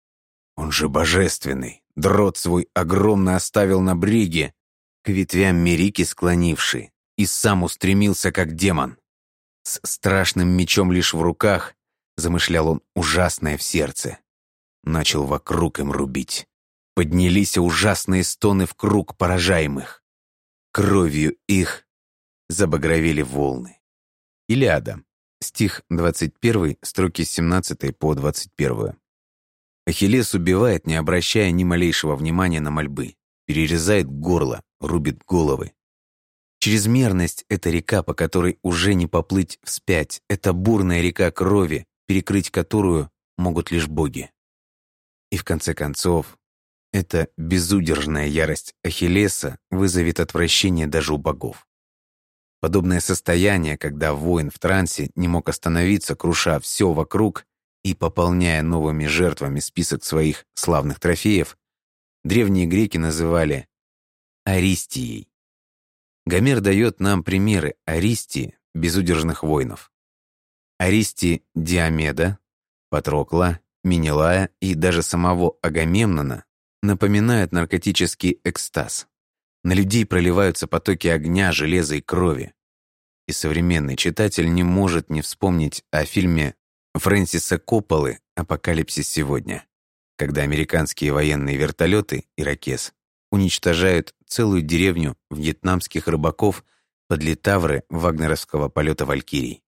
Он же божественный, дрот свой огромный оставил на бриге, к ветвям Мерики склонивший, и сам устремился, как демон. С страшным мечом лишь в руках замышлял он ужасное в сердце. Начал вокруг им рубить. Поднялись ужасные стоны в круг поражаемых. Кровью их забагровели волны. Илиада. Стих 21, строки с 17 по 21. Ахиллес убивает, не обращая ни малейшего внимания на мольбы. Перерезает горло, рубит головы. Чрезмерность — это река, по которой уже не поплыть вспять. Это бурная река крови, перекрыть которую могут лишь боги. И в конце концов, эта безудержная ярость Ахиллеса вызовет отвращение даже у богов. Подобное состояние, когда воин в трансе не мог остановиться, круша все вокруг и пополняя новыми жертвами список своих славных трофеев, древние греки называли аристией. Гомер дает нам примеры аристии, безудержных воинов. Аристии Диомеда, Патрокла, Менелая и даже самого Агамемнона напоминают наркотический экстаз. На людей проливаются потоки огня, железа и крови. И современный читатель не может не вспомнить о фильме Фрэнсиса Копполы «Апокалипсис сегодня», когда американские военные вертолеты «Иракез» уничтожают целую деревню вьетнамских рыбаков под литавры вагнеровского полета «Валькирий».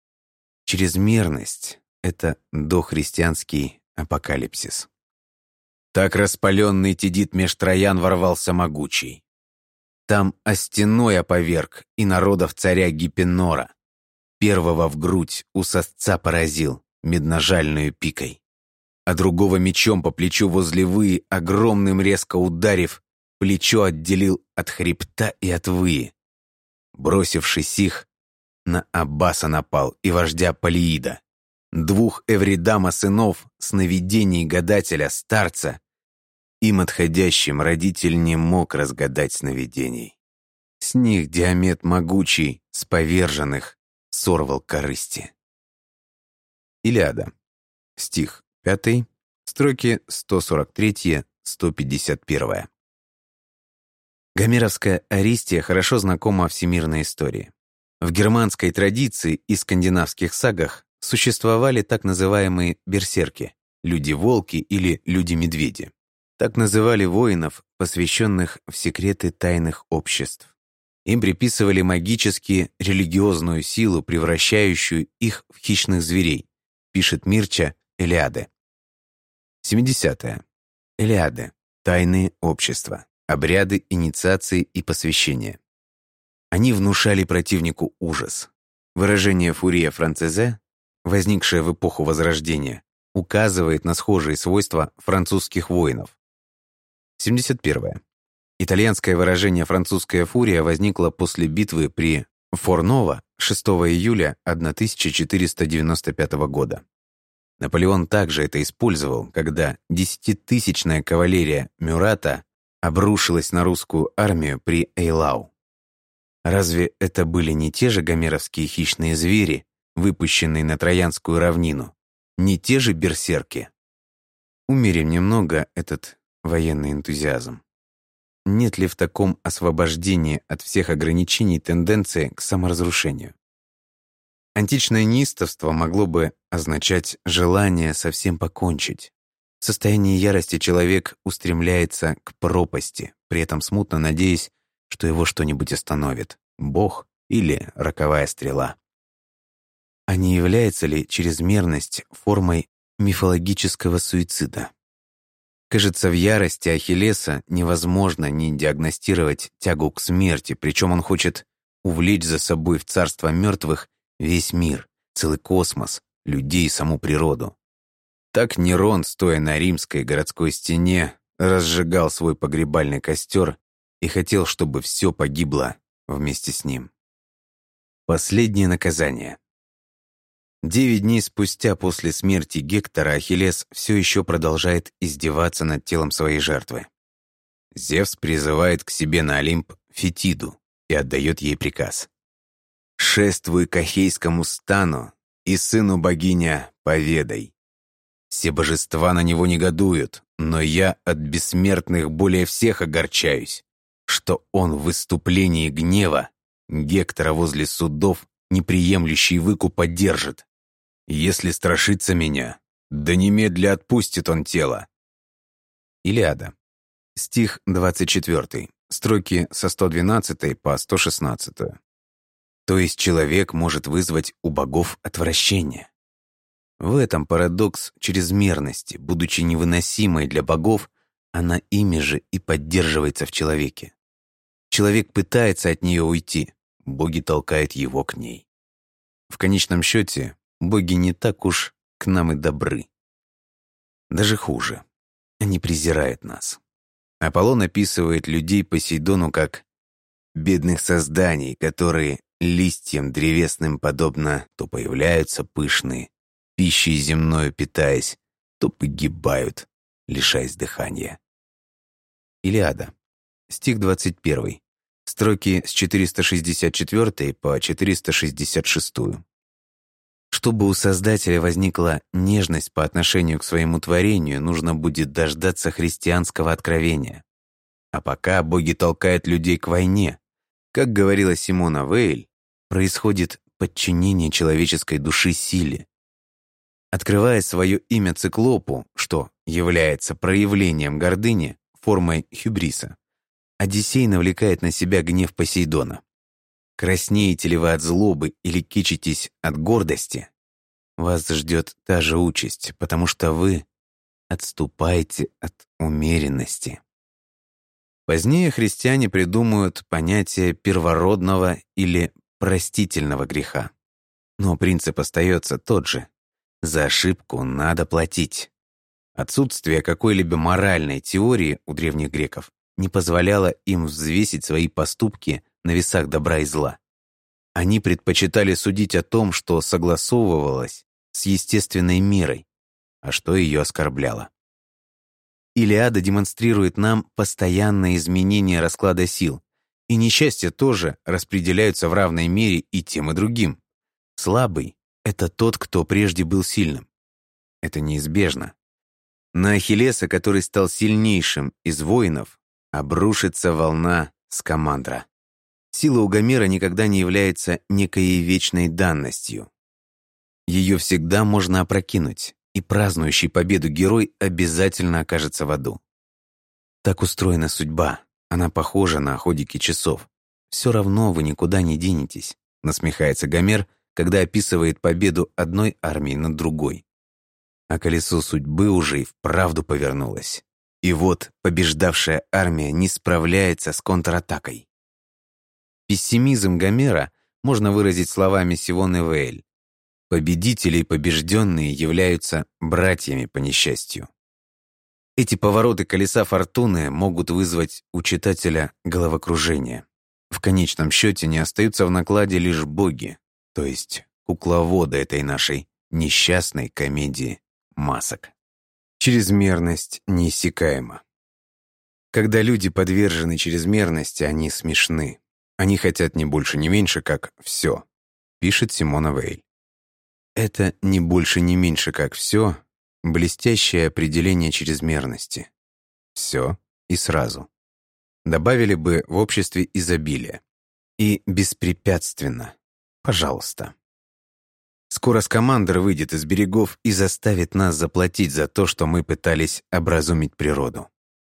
Чрезмерность — это дохристианский апокалипсис. Так распаленный Тидит меж Троян ворвался могучий. Там остяной оповерг и народов царя Гиппенора. Первого в грудь у сосца поразил медножальную пикой, а другого мечом по плечу возле выи, огромным резко ударив, плечо отделил от хребта и от выи. Бросившись их, на Аббаса напал и вождя Полиида, двух Эвридама сынов, сновидений гадателя, старца. Им отходящим родитель не мог разгадать сновидений. С них Диомед могучий, с поверженных, сорвал корысти. Илиада. Стих 5, строки 143-151. Гомеровская Аристия хорошо знакома всемирной истории. В германской традиции и скандинавских сагах существовали так называемые берсерки, люди-волки или люди-медведи. Так называли воинов, посвященных в секреты тайных обществ. Им приписывали магически религиозную силу, превращающую их в хищных зверей, пишет Мирча Элиаде. 70. Элиады. Тайные общества. Обряды инициации и посвящения. Они внушали противнику ужас. Выражение «фурия францезе», возникшее в эпоху Возрождения, указывает на схожие свойства французских воинов. 71. Итальянское выражение «французская фурия» возникло после битвы при Форново 6 июля 1495 года. Наполеон также это использовал, когда 10-тысячная кавалерия Мюрата обрушилась на русскую армию при Эйлау. Разве это были не те же гомеровские хищные звери, выпущенные на Троянскую равнину, не те же берсерки? Умерим немного этот военный энтузиазм. Нет ли в таком освобождении от всех ограничений тенденции к саморазрушению? Античное неистовство могло бы означать желание совсем покончить. В состоянии ярости человек устремляется к пропасти, при этом смутно надеясь, что его что-нибудь остановит — Бог или роковая стрела. А не является ли чрезмерность формой мифологического суицида? Кажется, в ярости Ахиллеса невозможно не диагностировать тягу к смерти, причем он хочет увлечь за собой в царство мертвых весь мир, целый космос, людей и саму природу. Так Нерон, стоя на римской городской стене, разжигал свой погребальный костер и хотел, чтобы все погибло вместе с ним. Последнее наказание. 9 дней спустя после смерти Гектора Ахиллес все еще продолжает издеваться над телом своей жертвы. Зевс призывает к себе на Олимп Фетиду и отдает ей приказ: «Шествуй к Ахейскому стану и сыну богиня поведай. Все божества на него негодуют, но я от бессмертных более всех огорчаюсь, что он в выступлении гнева Гектора возле судов, неприемлющий выкупа, держит. Если страшится меня, да немедля отпустит он тело». Илиада. Стих 24, строки со 112 по 116. То есть человек может вызвать у богов отвращение. В этом парадокс чрезмерности. Будучи невыносимой для богов, она ими же и поддерживается в человеке. Человек пытается от нее уйти, боги толкают его к ней. В конечном счете, боги не так уж к нам и добры. Даже хуже. Они презирают нас. Аполлон описывает людей Посейдону как бедных созданий, которые листьям древесным подобно то появляются пышные, пищей земною питаясь, то погибают, лишаясь дыхания. Илиада. Стих 21. Строки с 464 по 466. Чтобы у Создателя возникла нежность по отношению к своему творению, нужно будет дождаться христианского откровения. А пока боги толкают людей к войне, как говорила Симона Вейль, происходит подчинение человеческой души силе. Открывая свое имя циклопу, что является проявлением гордыни, формой хюбриса, Одиссей навлекает на себя гнев Посейдона. Краснеете ли вы от злобы или кичитесь от гордости, вас ждет та же участь, потому что вы отступаете от умеренности. Позднее христиане придумают понятие первородного или простительного греха. Но принцип остается тот же. За ошибку надо платить. Отсутствие какой-либо моральной теории у древних греков не позволяло им взвесить свои поступки на весах добра и зла. Они предпочитали судить о том, что согласовывалось с естественной мерой, а что ее оскорбляло. Илиада демонстрирует нам постоянное изменение расклада сил, и несчастья тоже распределяются в равной мере и тем, и другим. Слабый — это тот, кто прежде был сильным. Это неизбежно. На Ахиллеса, который стал сильнейшим из воинов, обрушится волна скамандра. Сила у Гомера никогда не является некой вечной данностью. Ее всегда можно опрокинуть, и празднующий победу герой обязательно окажется в аду. Так устроена судьба, она похожа на ходики часов. «Все равно вы никуда не денетесь», — насмехается Гомер, когда описывает победу одной армии над другой. А колесо судьбы уже и вправду повернулось. И вот побеждавшая армия не справляется с контратакой. Пессимизм Гомера можно выразить словами Симоны Вейль. Победители и побежденные являются братьями по несчастью. Эти повороты колеса фортуны могут вызвать у читателя головокружение. В конечном счете не остаются в накладе лишь боги, то есть кукловоды этой нашей несчастной комедии масок. Чрезмерность неиссякаема. Когда люди подвержены чрезмерности, они смешны. Они хотят не больше, не меньше, как «все», пишет Симона Вейль. Это не больше, не меньше, как «все» — блестящее определение чрезмерности. Все и сразу. Добавили бы в обществе изобилия. И беспрепятственно. Пожалуйста. Скоро скамандр выйдет из берегов и заставит нас заплатить за то, что мы пытались образумить природу.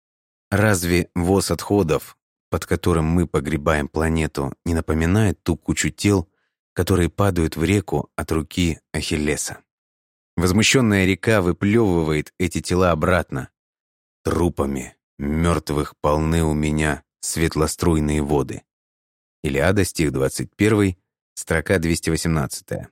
Разве воз отходов, под которым мы погребаем планету, не напоминает ту кучу тел, которые падают в реку от руки Ахиллеса? Возмущенная река выплевывает эти тела обратно. Трупами мертвых полны у меня светлоструйные воды. Илиада, стих 21, строка 218.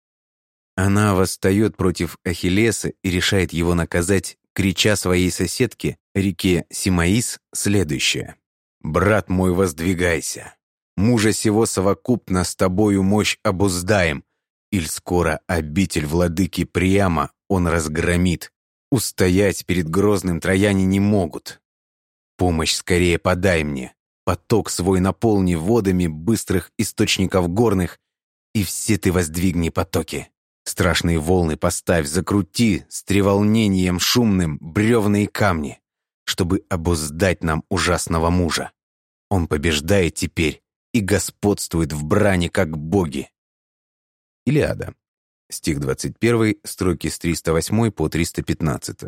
Она восстает против Ахиллеса и решает его наказать, крича своей соседке, реке Симаис, следующее: «Брат мой, воздвигайся! Мужа сего совокупно с тобою мощь обуздаем, Иль скоро обитель владыки Приама он разгромит. Устоять перед грозным трояне не могут. Помощь скорее подай мне. Поток свой наполни водами быстрых источников горных, и все ты воздвигни потоки. Страшные волны поставь, закрути с треволнением шумным бревна и камни, чтобы обуздать нам ужасного мужа. Он побеждает теперь и господствует в брани, как боги. Илиада. Стих 21, строки с 308 по 315.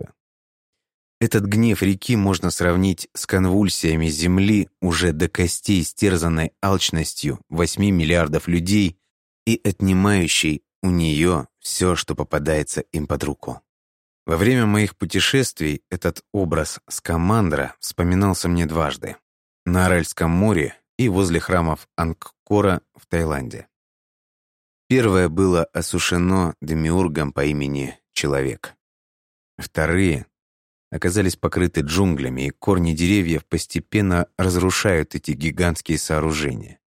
Этот гнев реки можно сравнить с конвульсиями земли, уже до костей стерзанной алчностью 8 миллиардов людей и отнимающей у нее все, что попадается им под руку. Во время моих путешествий этот образ Скамандра вспоминался мне дважды. На Аральском море и возле храмов Ангкора в Таиланде. Первое было осушено демиургом по имени Человек. Вторые оказались покрыты джунглями, и корни деревьев постепенно разрушают эти гигантские сооружения.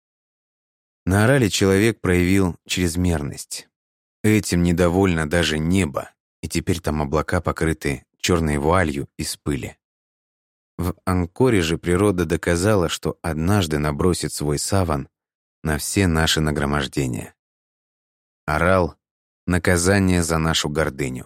На Арале Человек проявил чрезмерность. Этим недовольно даже небо, и теперь там облака покрыты черной вуалью из пыли. В Ангкоре же природа доказала, что однажды набросит свой саван на все наши нагромождения. Арал — наказание за нашу гордыню.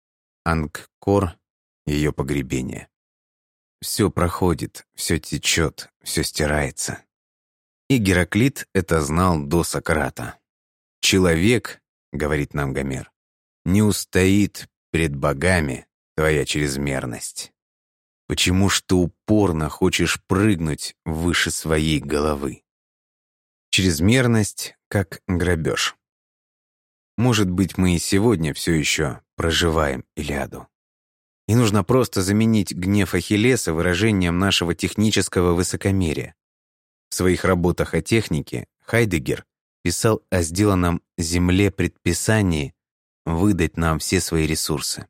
Ангкор — ее погребение. Все проходит, все течет, все стирается. И Гераклит это знал до Сократа. «Человек, — говорит нам Гомер, — не устоит пред богами твоя чрезмерность. Почему ж ты упорно хочешь прыгнуть выше своей головы?» Чрезмерность как грабеж. Может быть, мы и сегодня все еще проживаем Илиаду. И нужно просто заменить гнев Ахиллеса выражением нашего технического высокомерия. В своих работах о технике Хайдеггер писал о сделанном Земле предписании выдать нам все свои ресурсы.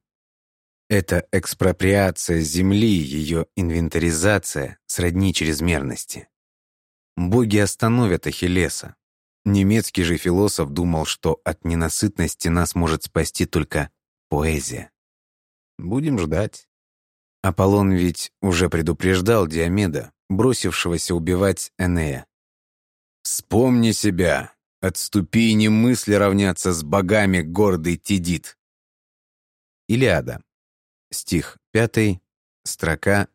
Это экспроприация Земли, ее инвентаризация сродни чрезмерности. Боги остановят Ахиллеса. Немецкий же философ думал, что от ненасытности нас может спасти только поэзия. Будем ждать. Аполлон ведь уже предупреждал Диомеда, бросившегося убивать Энея. «Вспомни себя, отступи и не мысли равняться с богами, гордый Тидит». Илиада. Стих 5, строка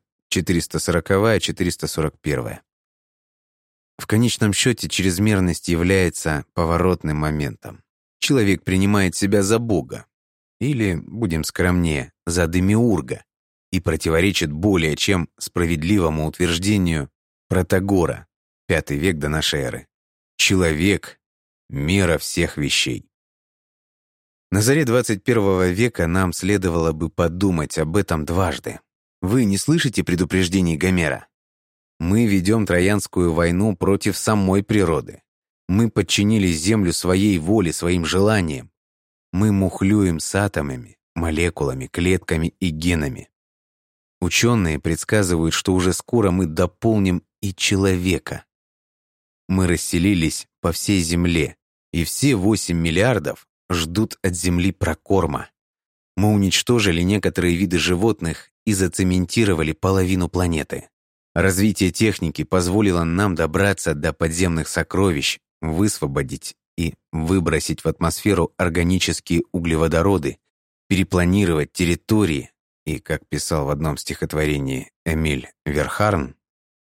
440-441. В конечном счете чрезмерность является поворотным моментом. Человек принимает себя за Бога, или, будем скромнее, за демиурга, и противоречит более чем справедливому утверждению Протагора, V век до нашей эры. Человек — мера всех вещей. На заре 21 века нам следовало бы подумать об этом дважды. Вы не слышите предупреждений Гомера? Мы ведем Троянскую войну против самой природы. Мы подчинили Землю своей воле, своим желаниям. Мы мухлюем с атомами, молекулами, клетками и генами. Ученые предсказывают, что уже скоро мы дополним и человека. Мы расселились по всей Земле, и все 8 миллиардов ждут от Земли прокорма. Мы уничтожили некоторые виды животных и зацементировали половину планеты. Развитие техники позволило нам добраться до подземных сокровищ, высвободить и выбросить в атмосферу органические углеводороды, перепланировать территории и, как писал в одном стихотворении Эмиль Верхарн,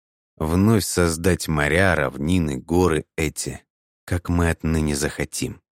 вновь создать моря, равнины, горы эти, как мы отныне захотим.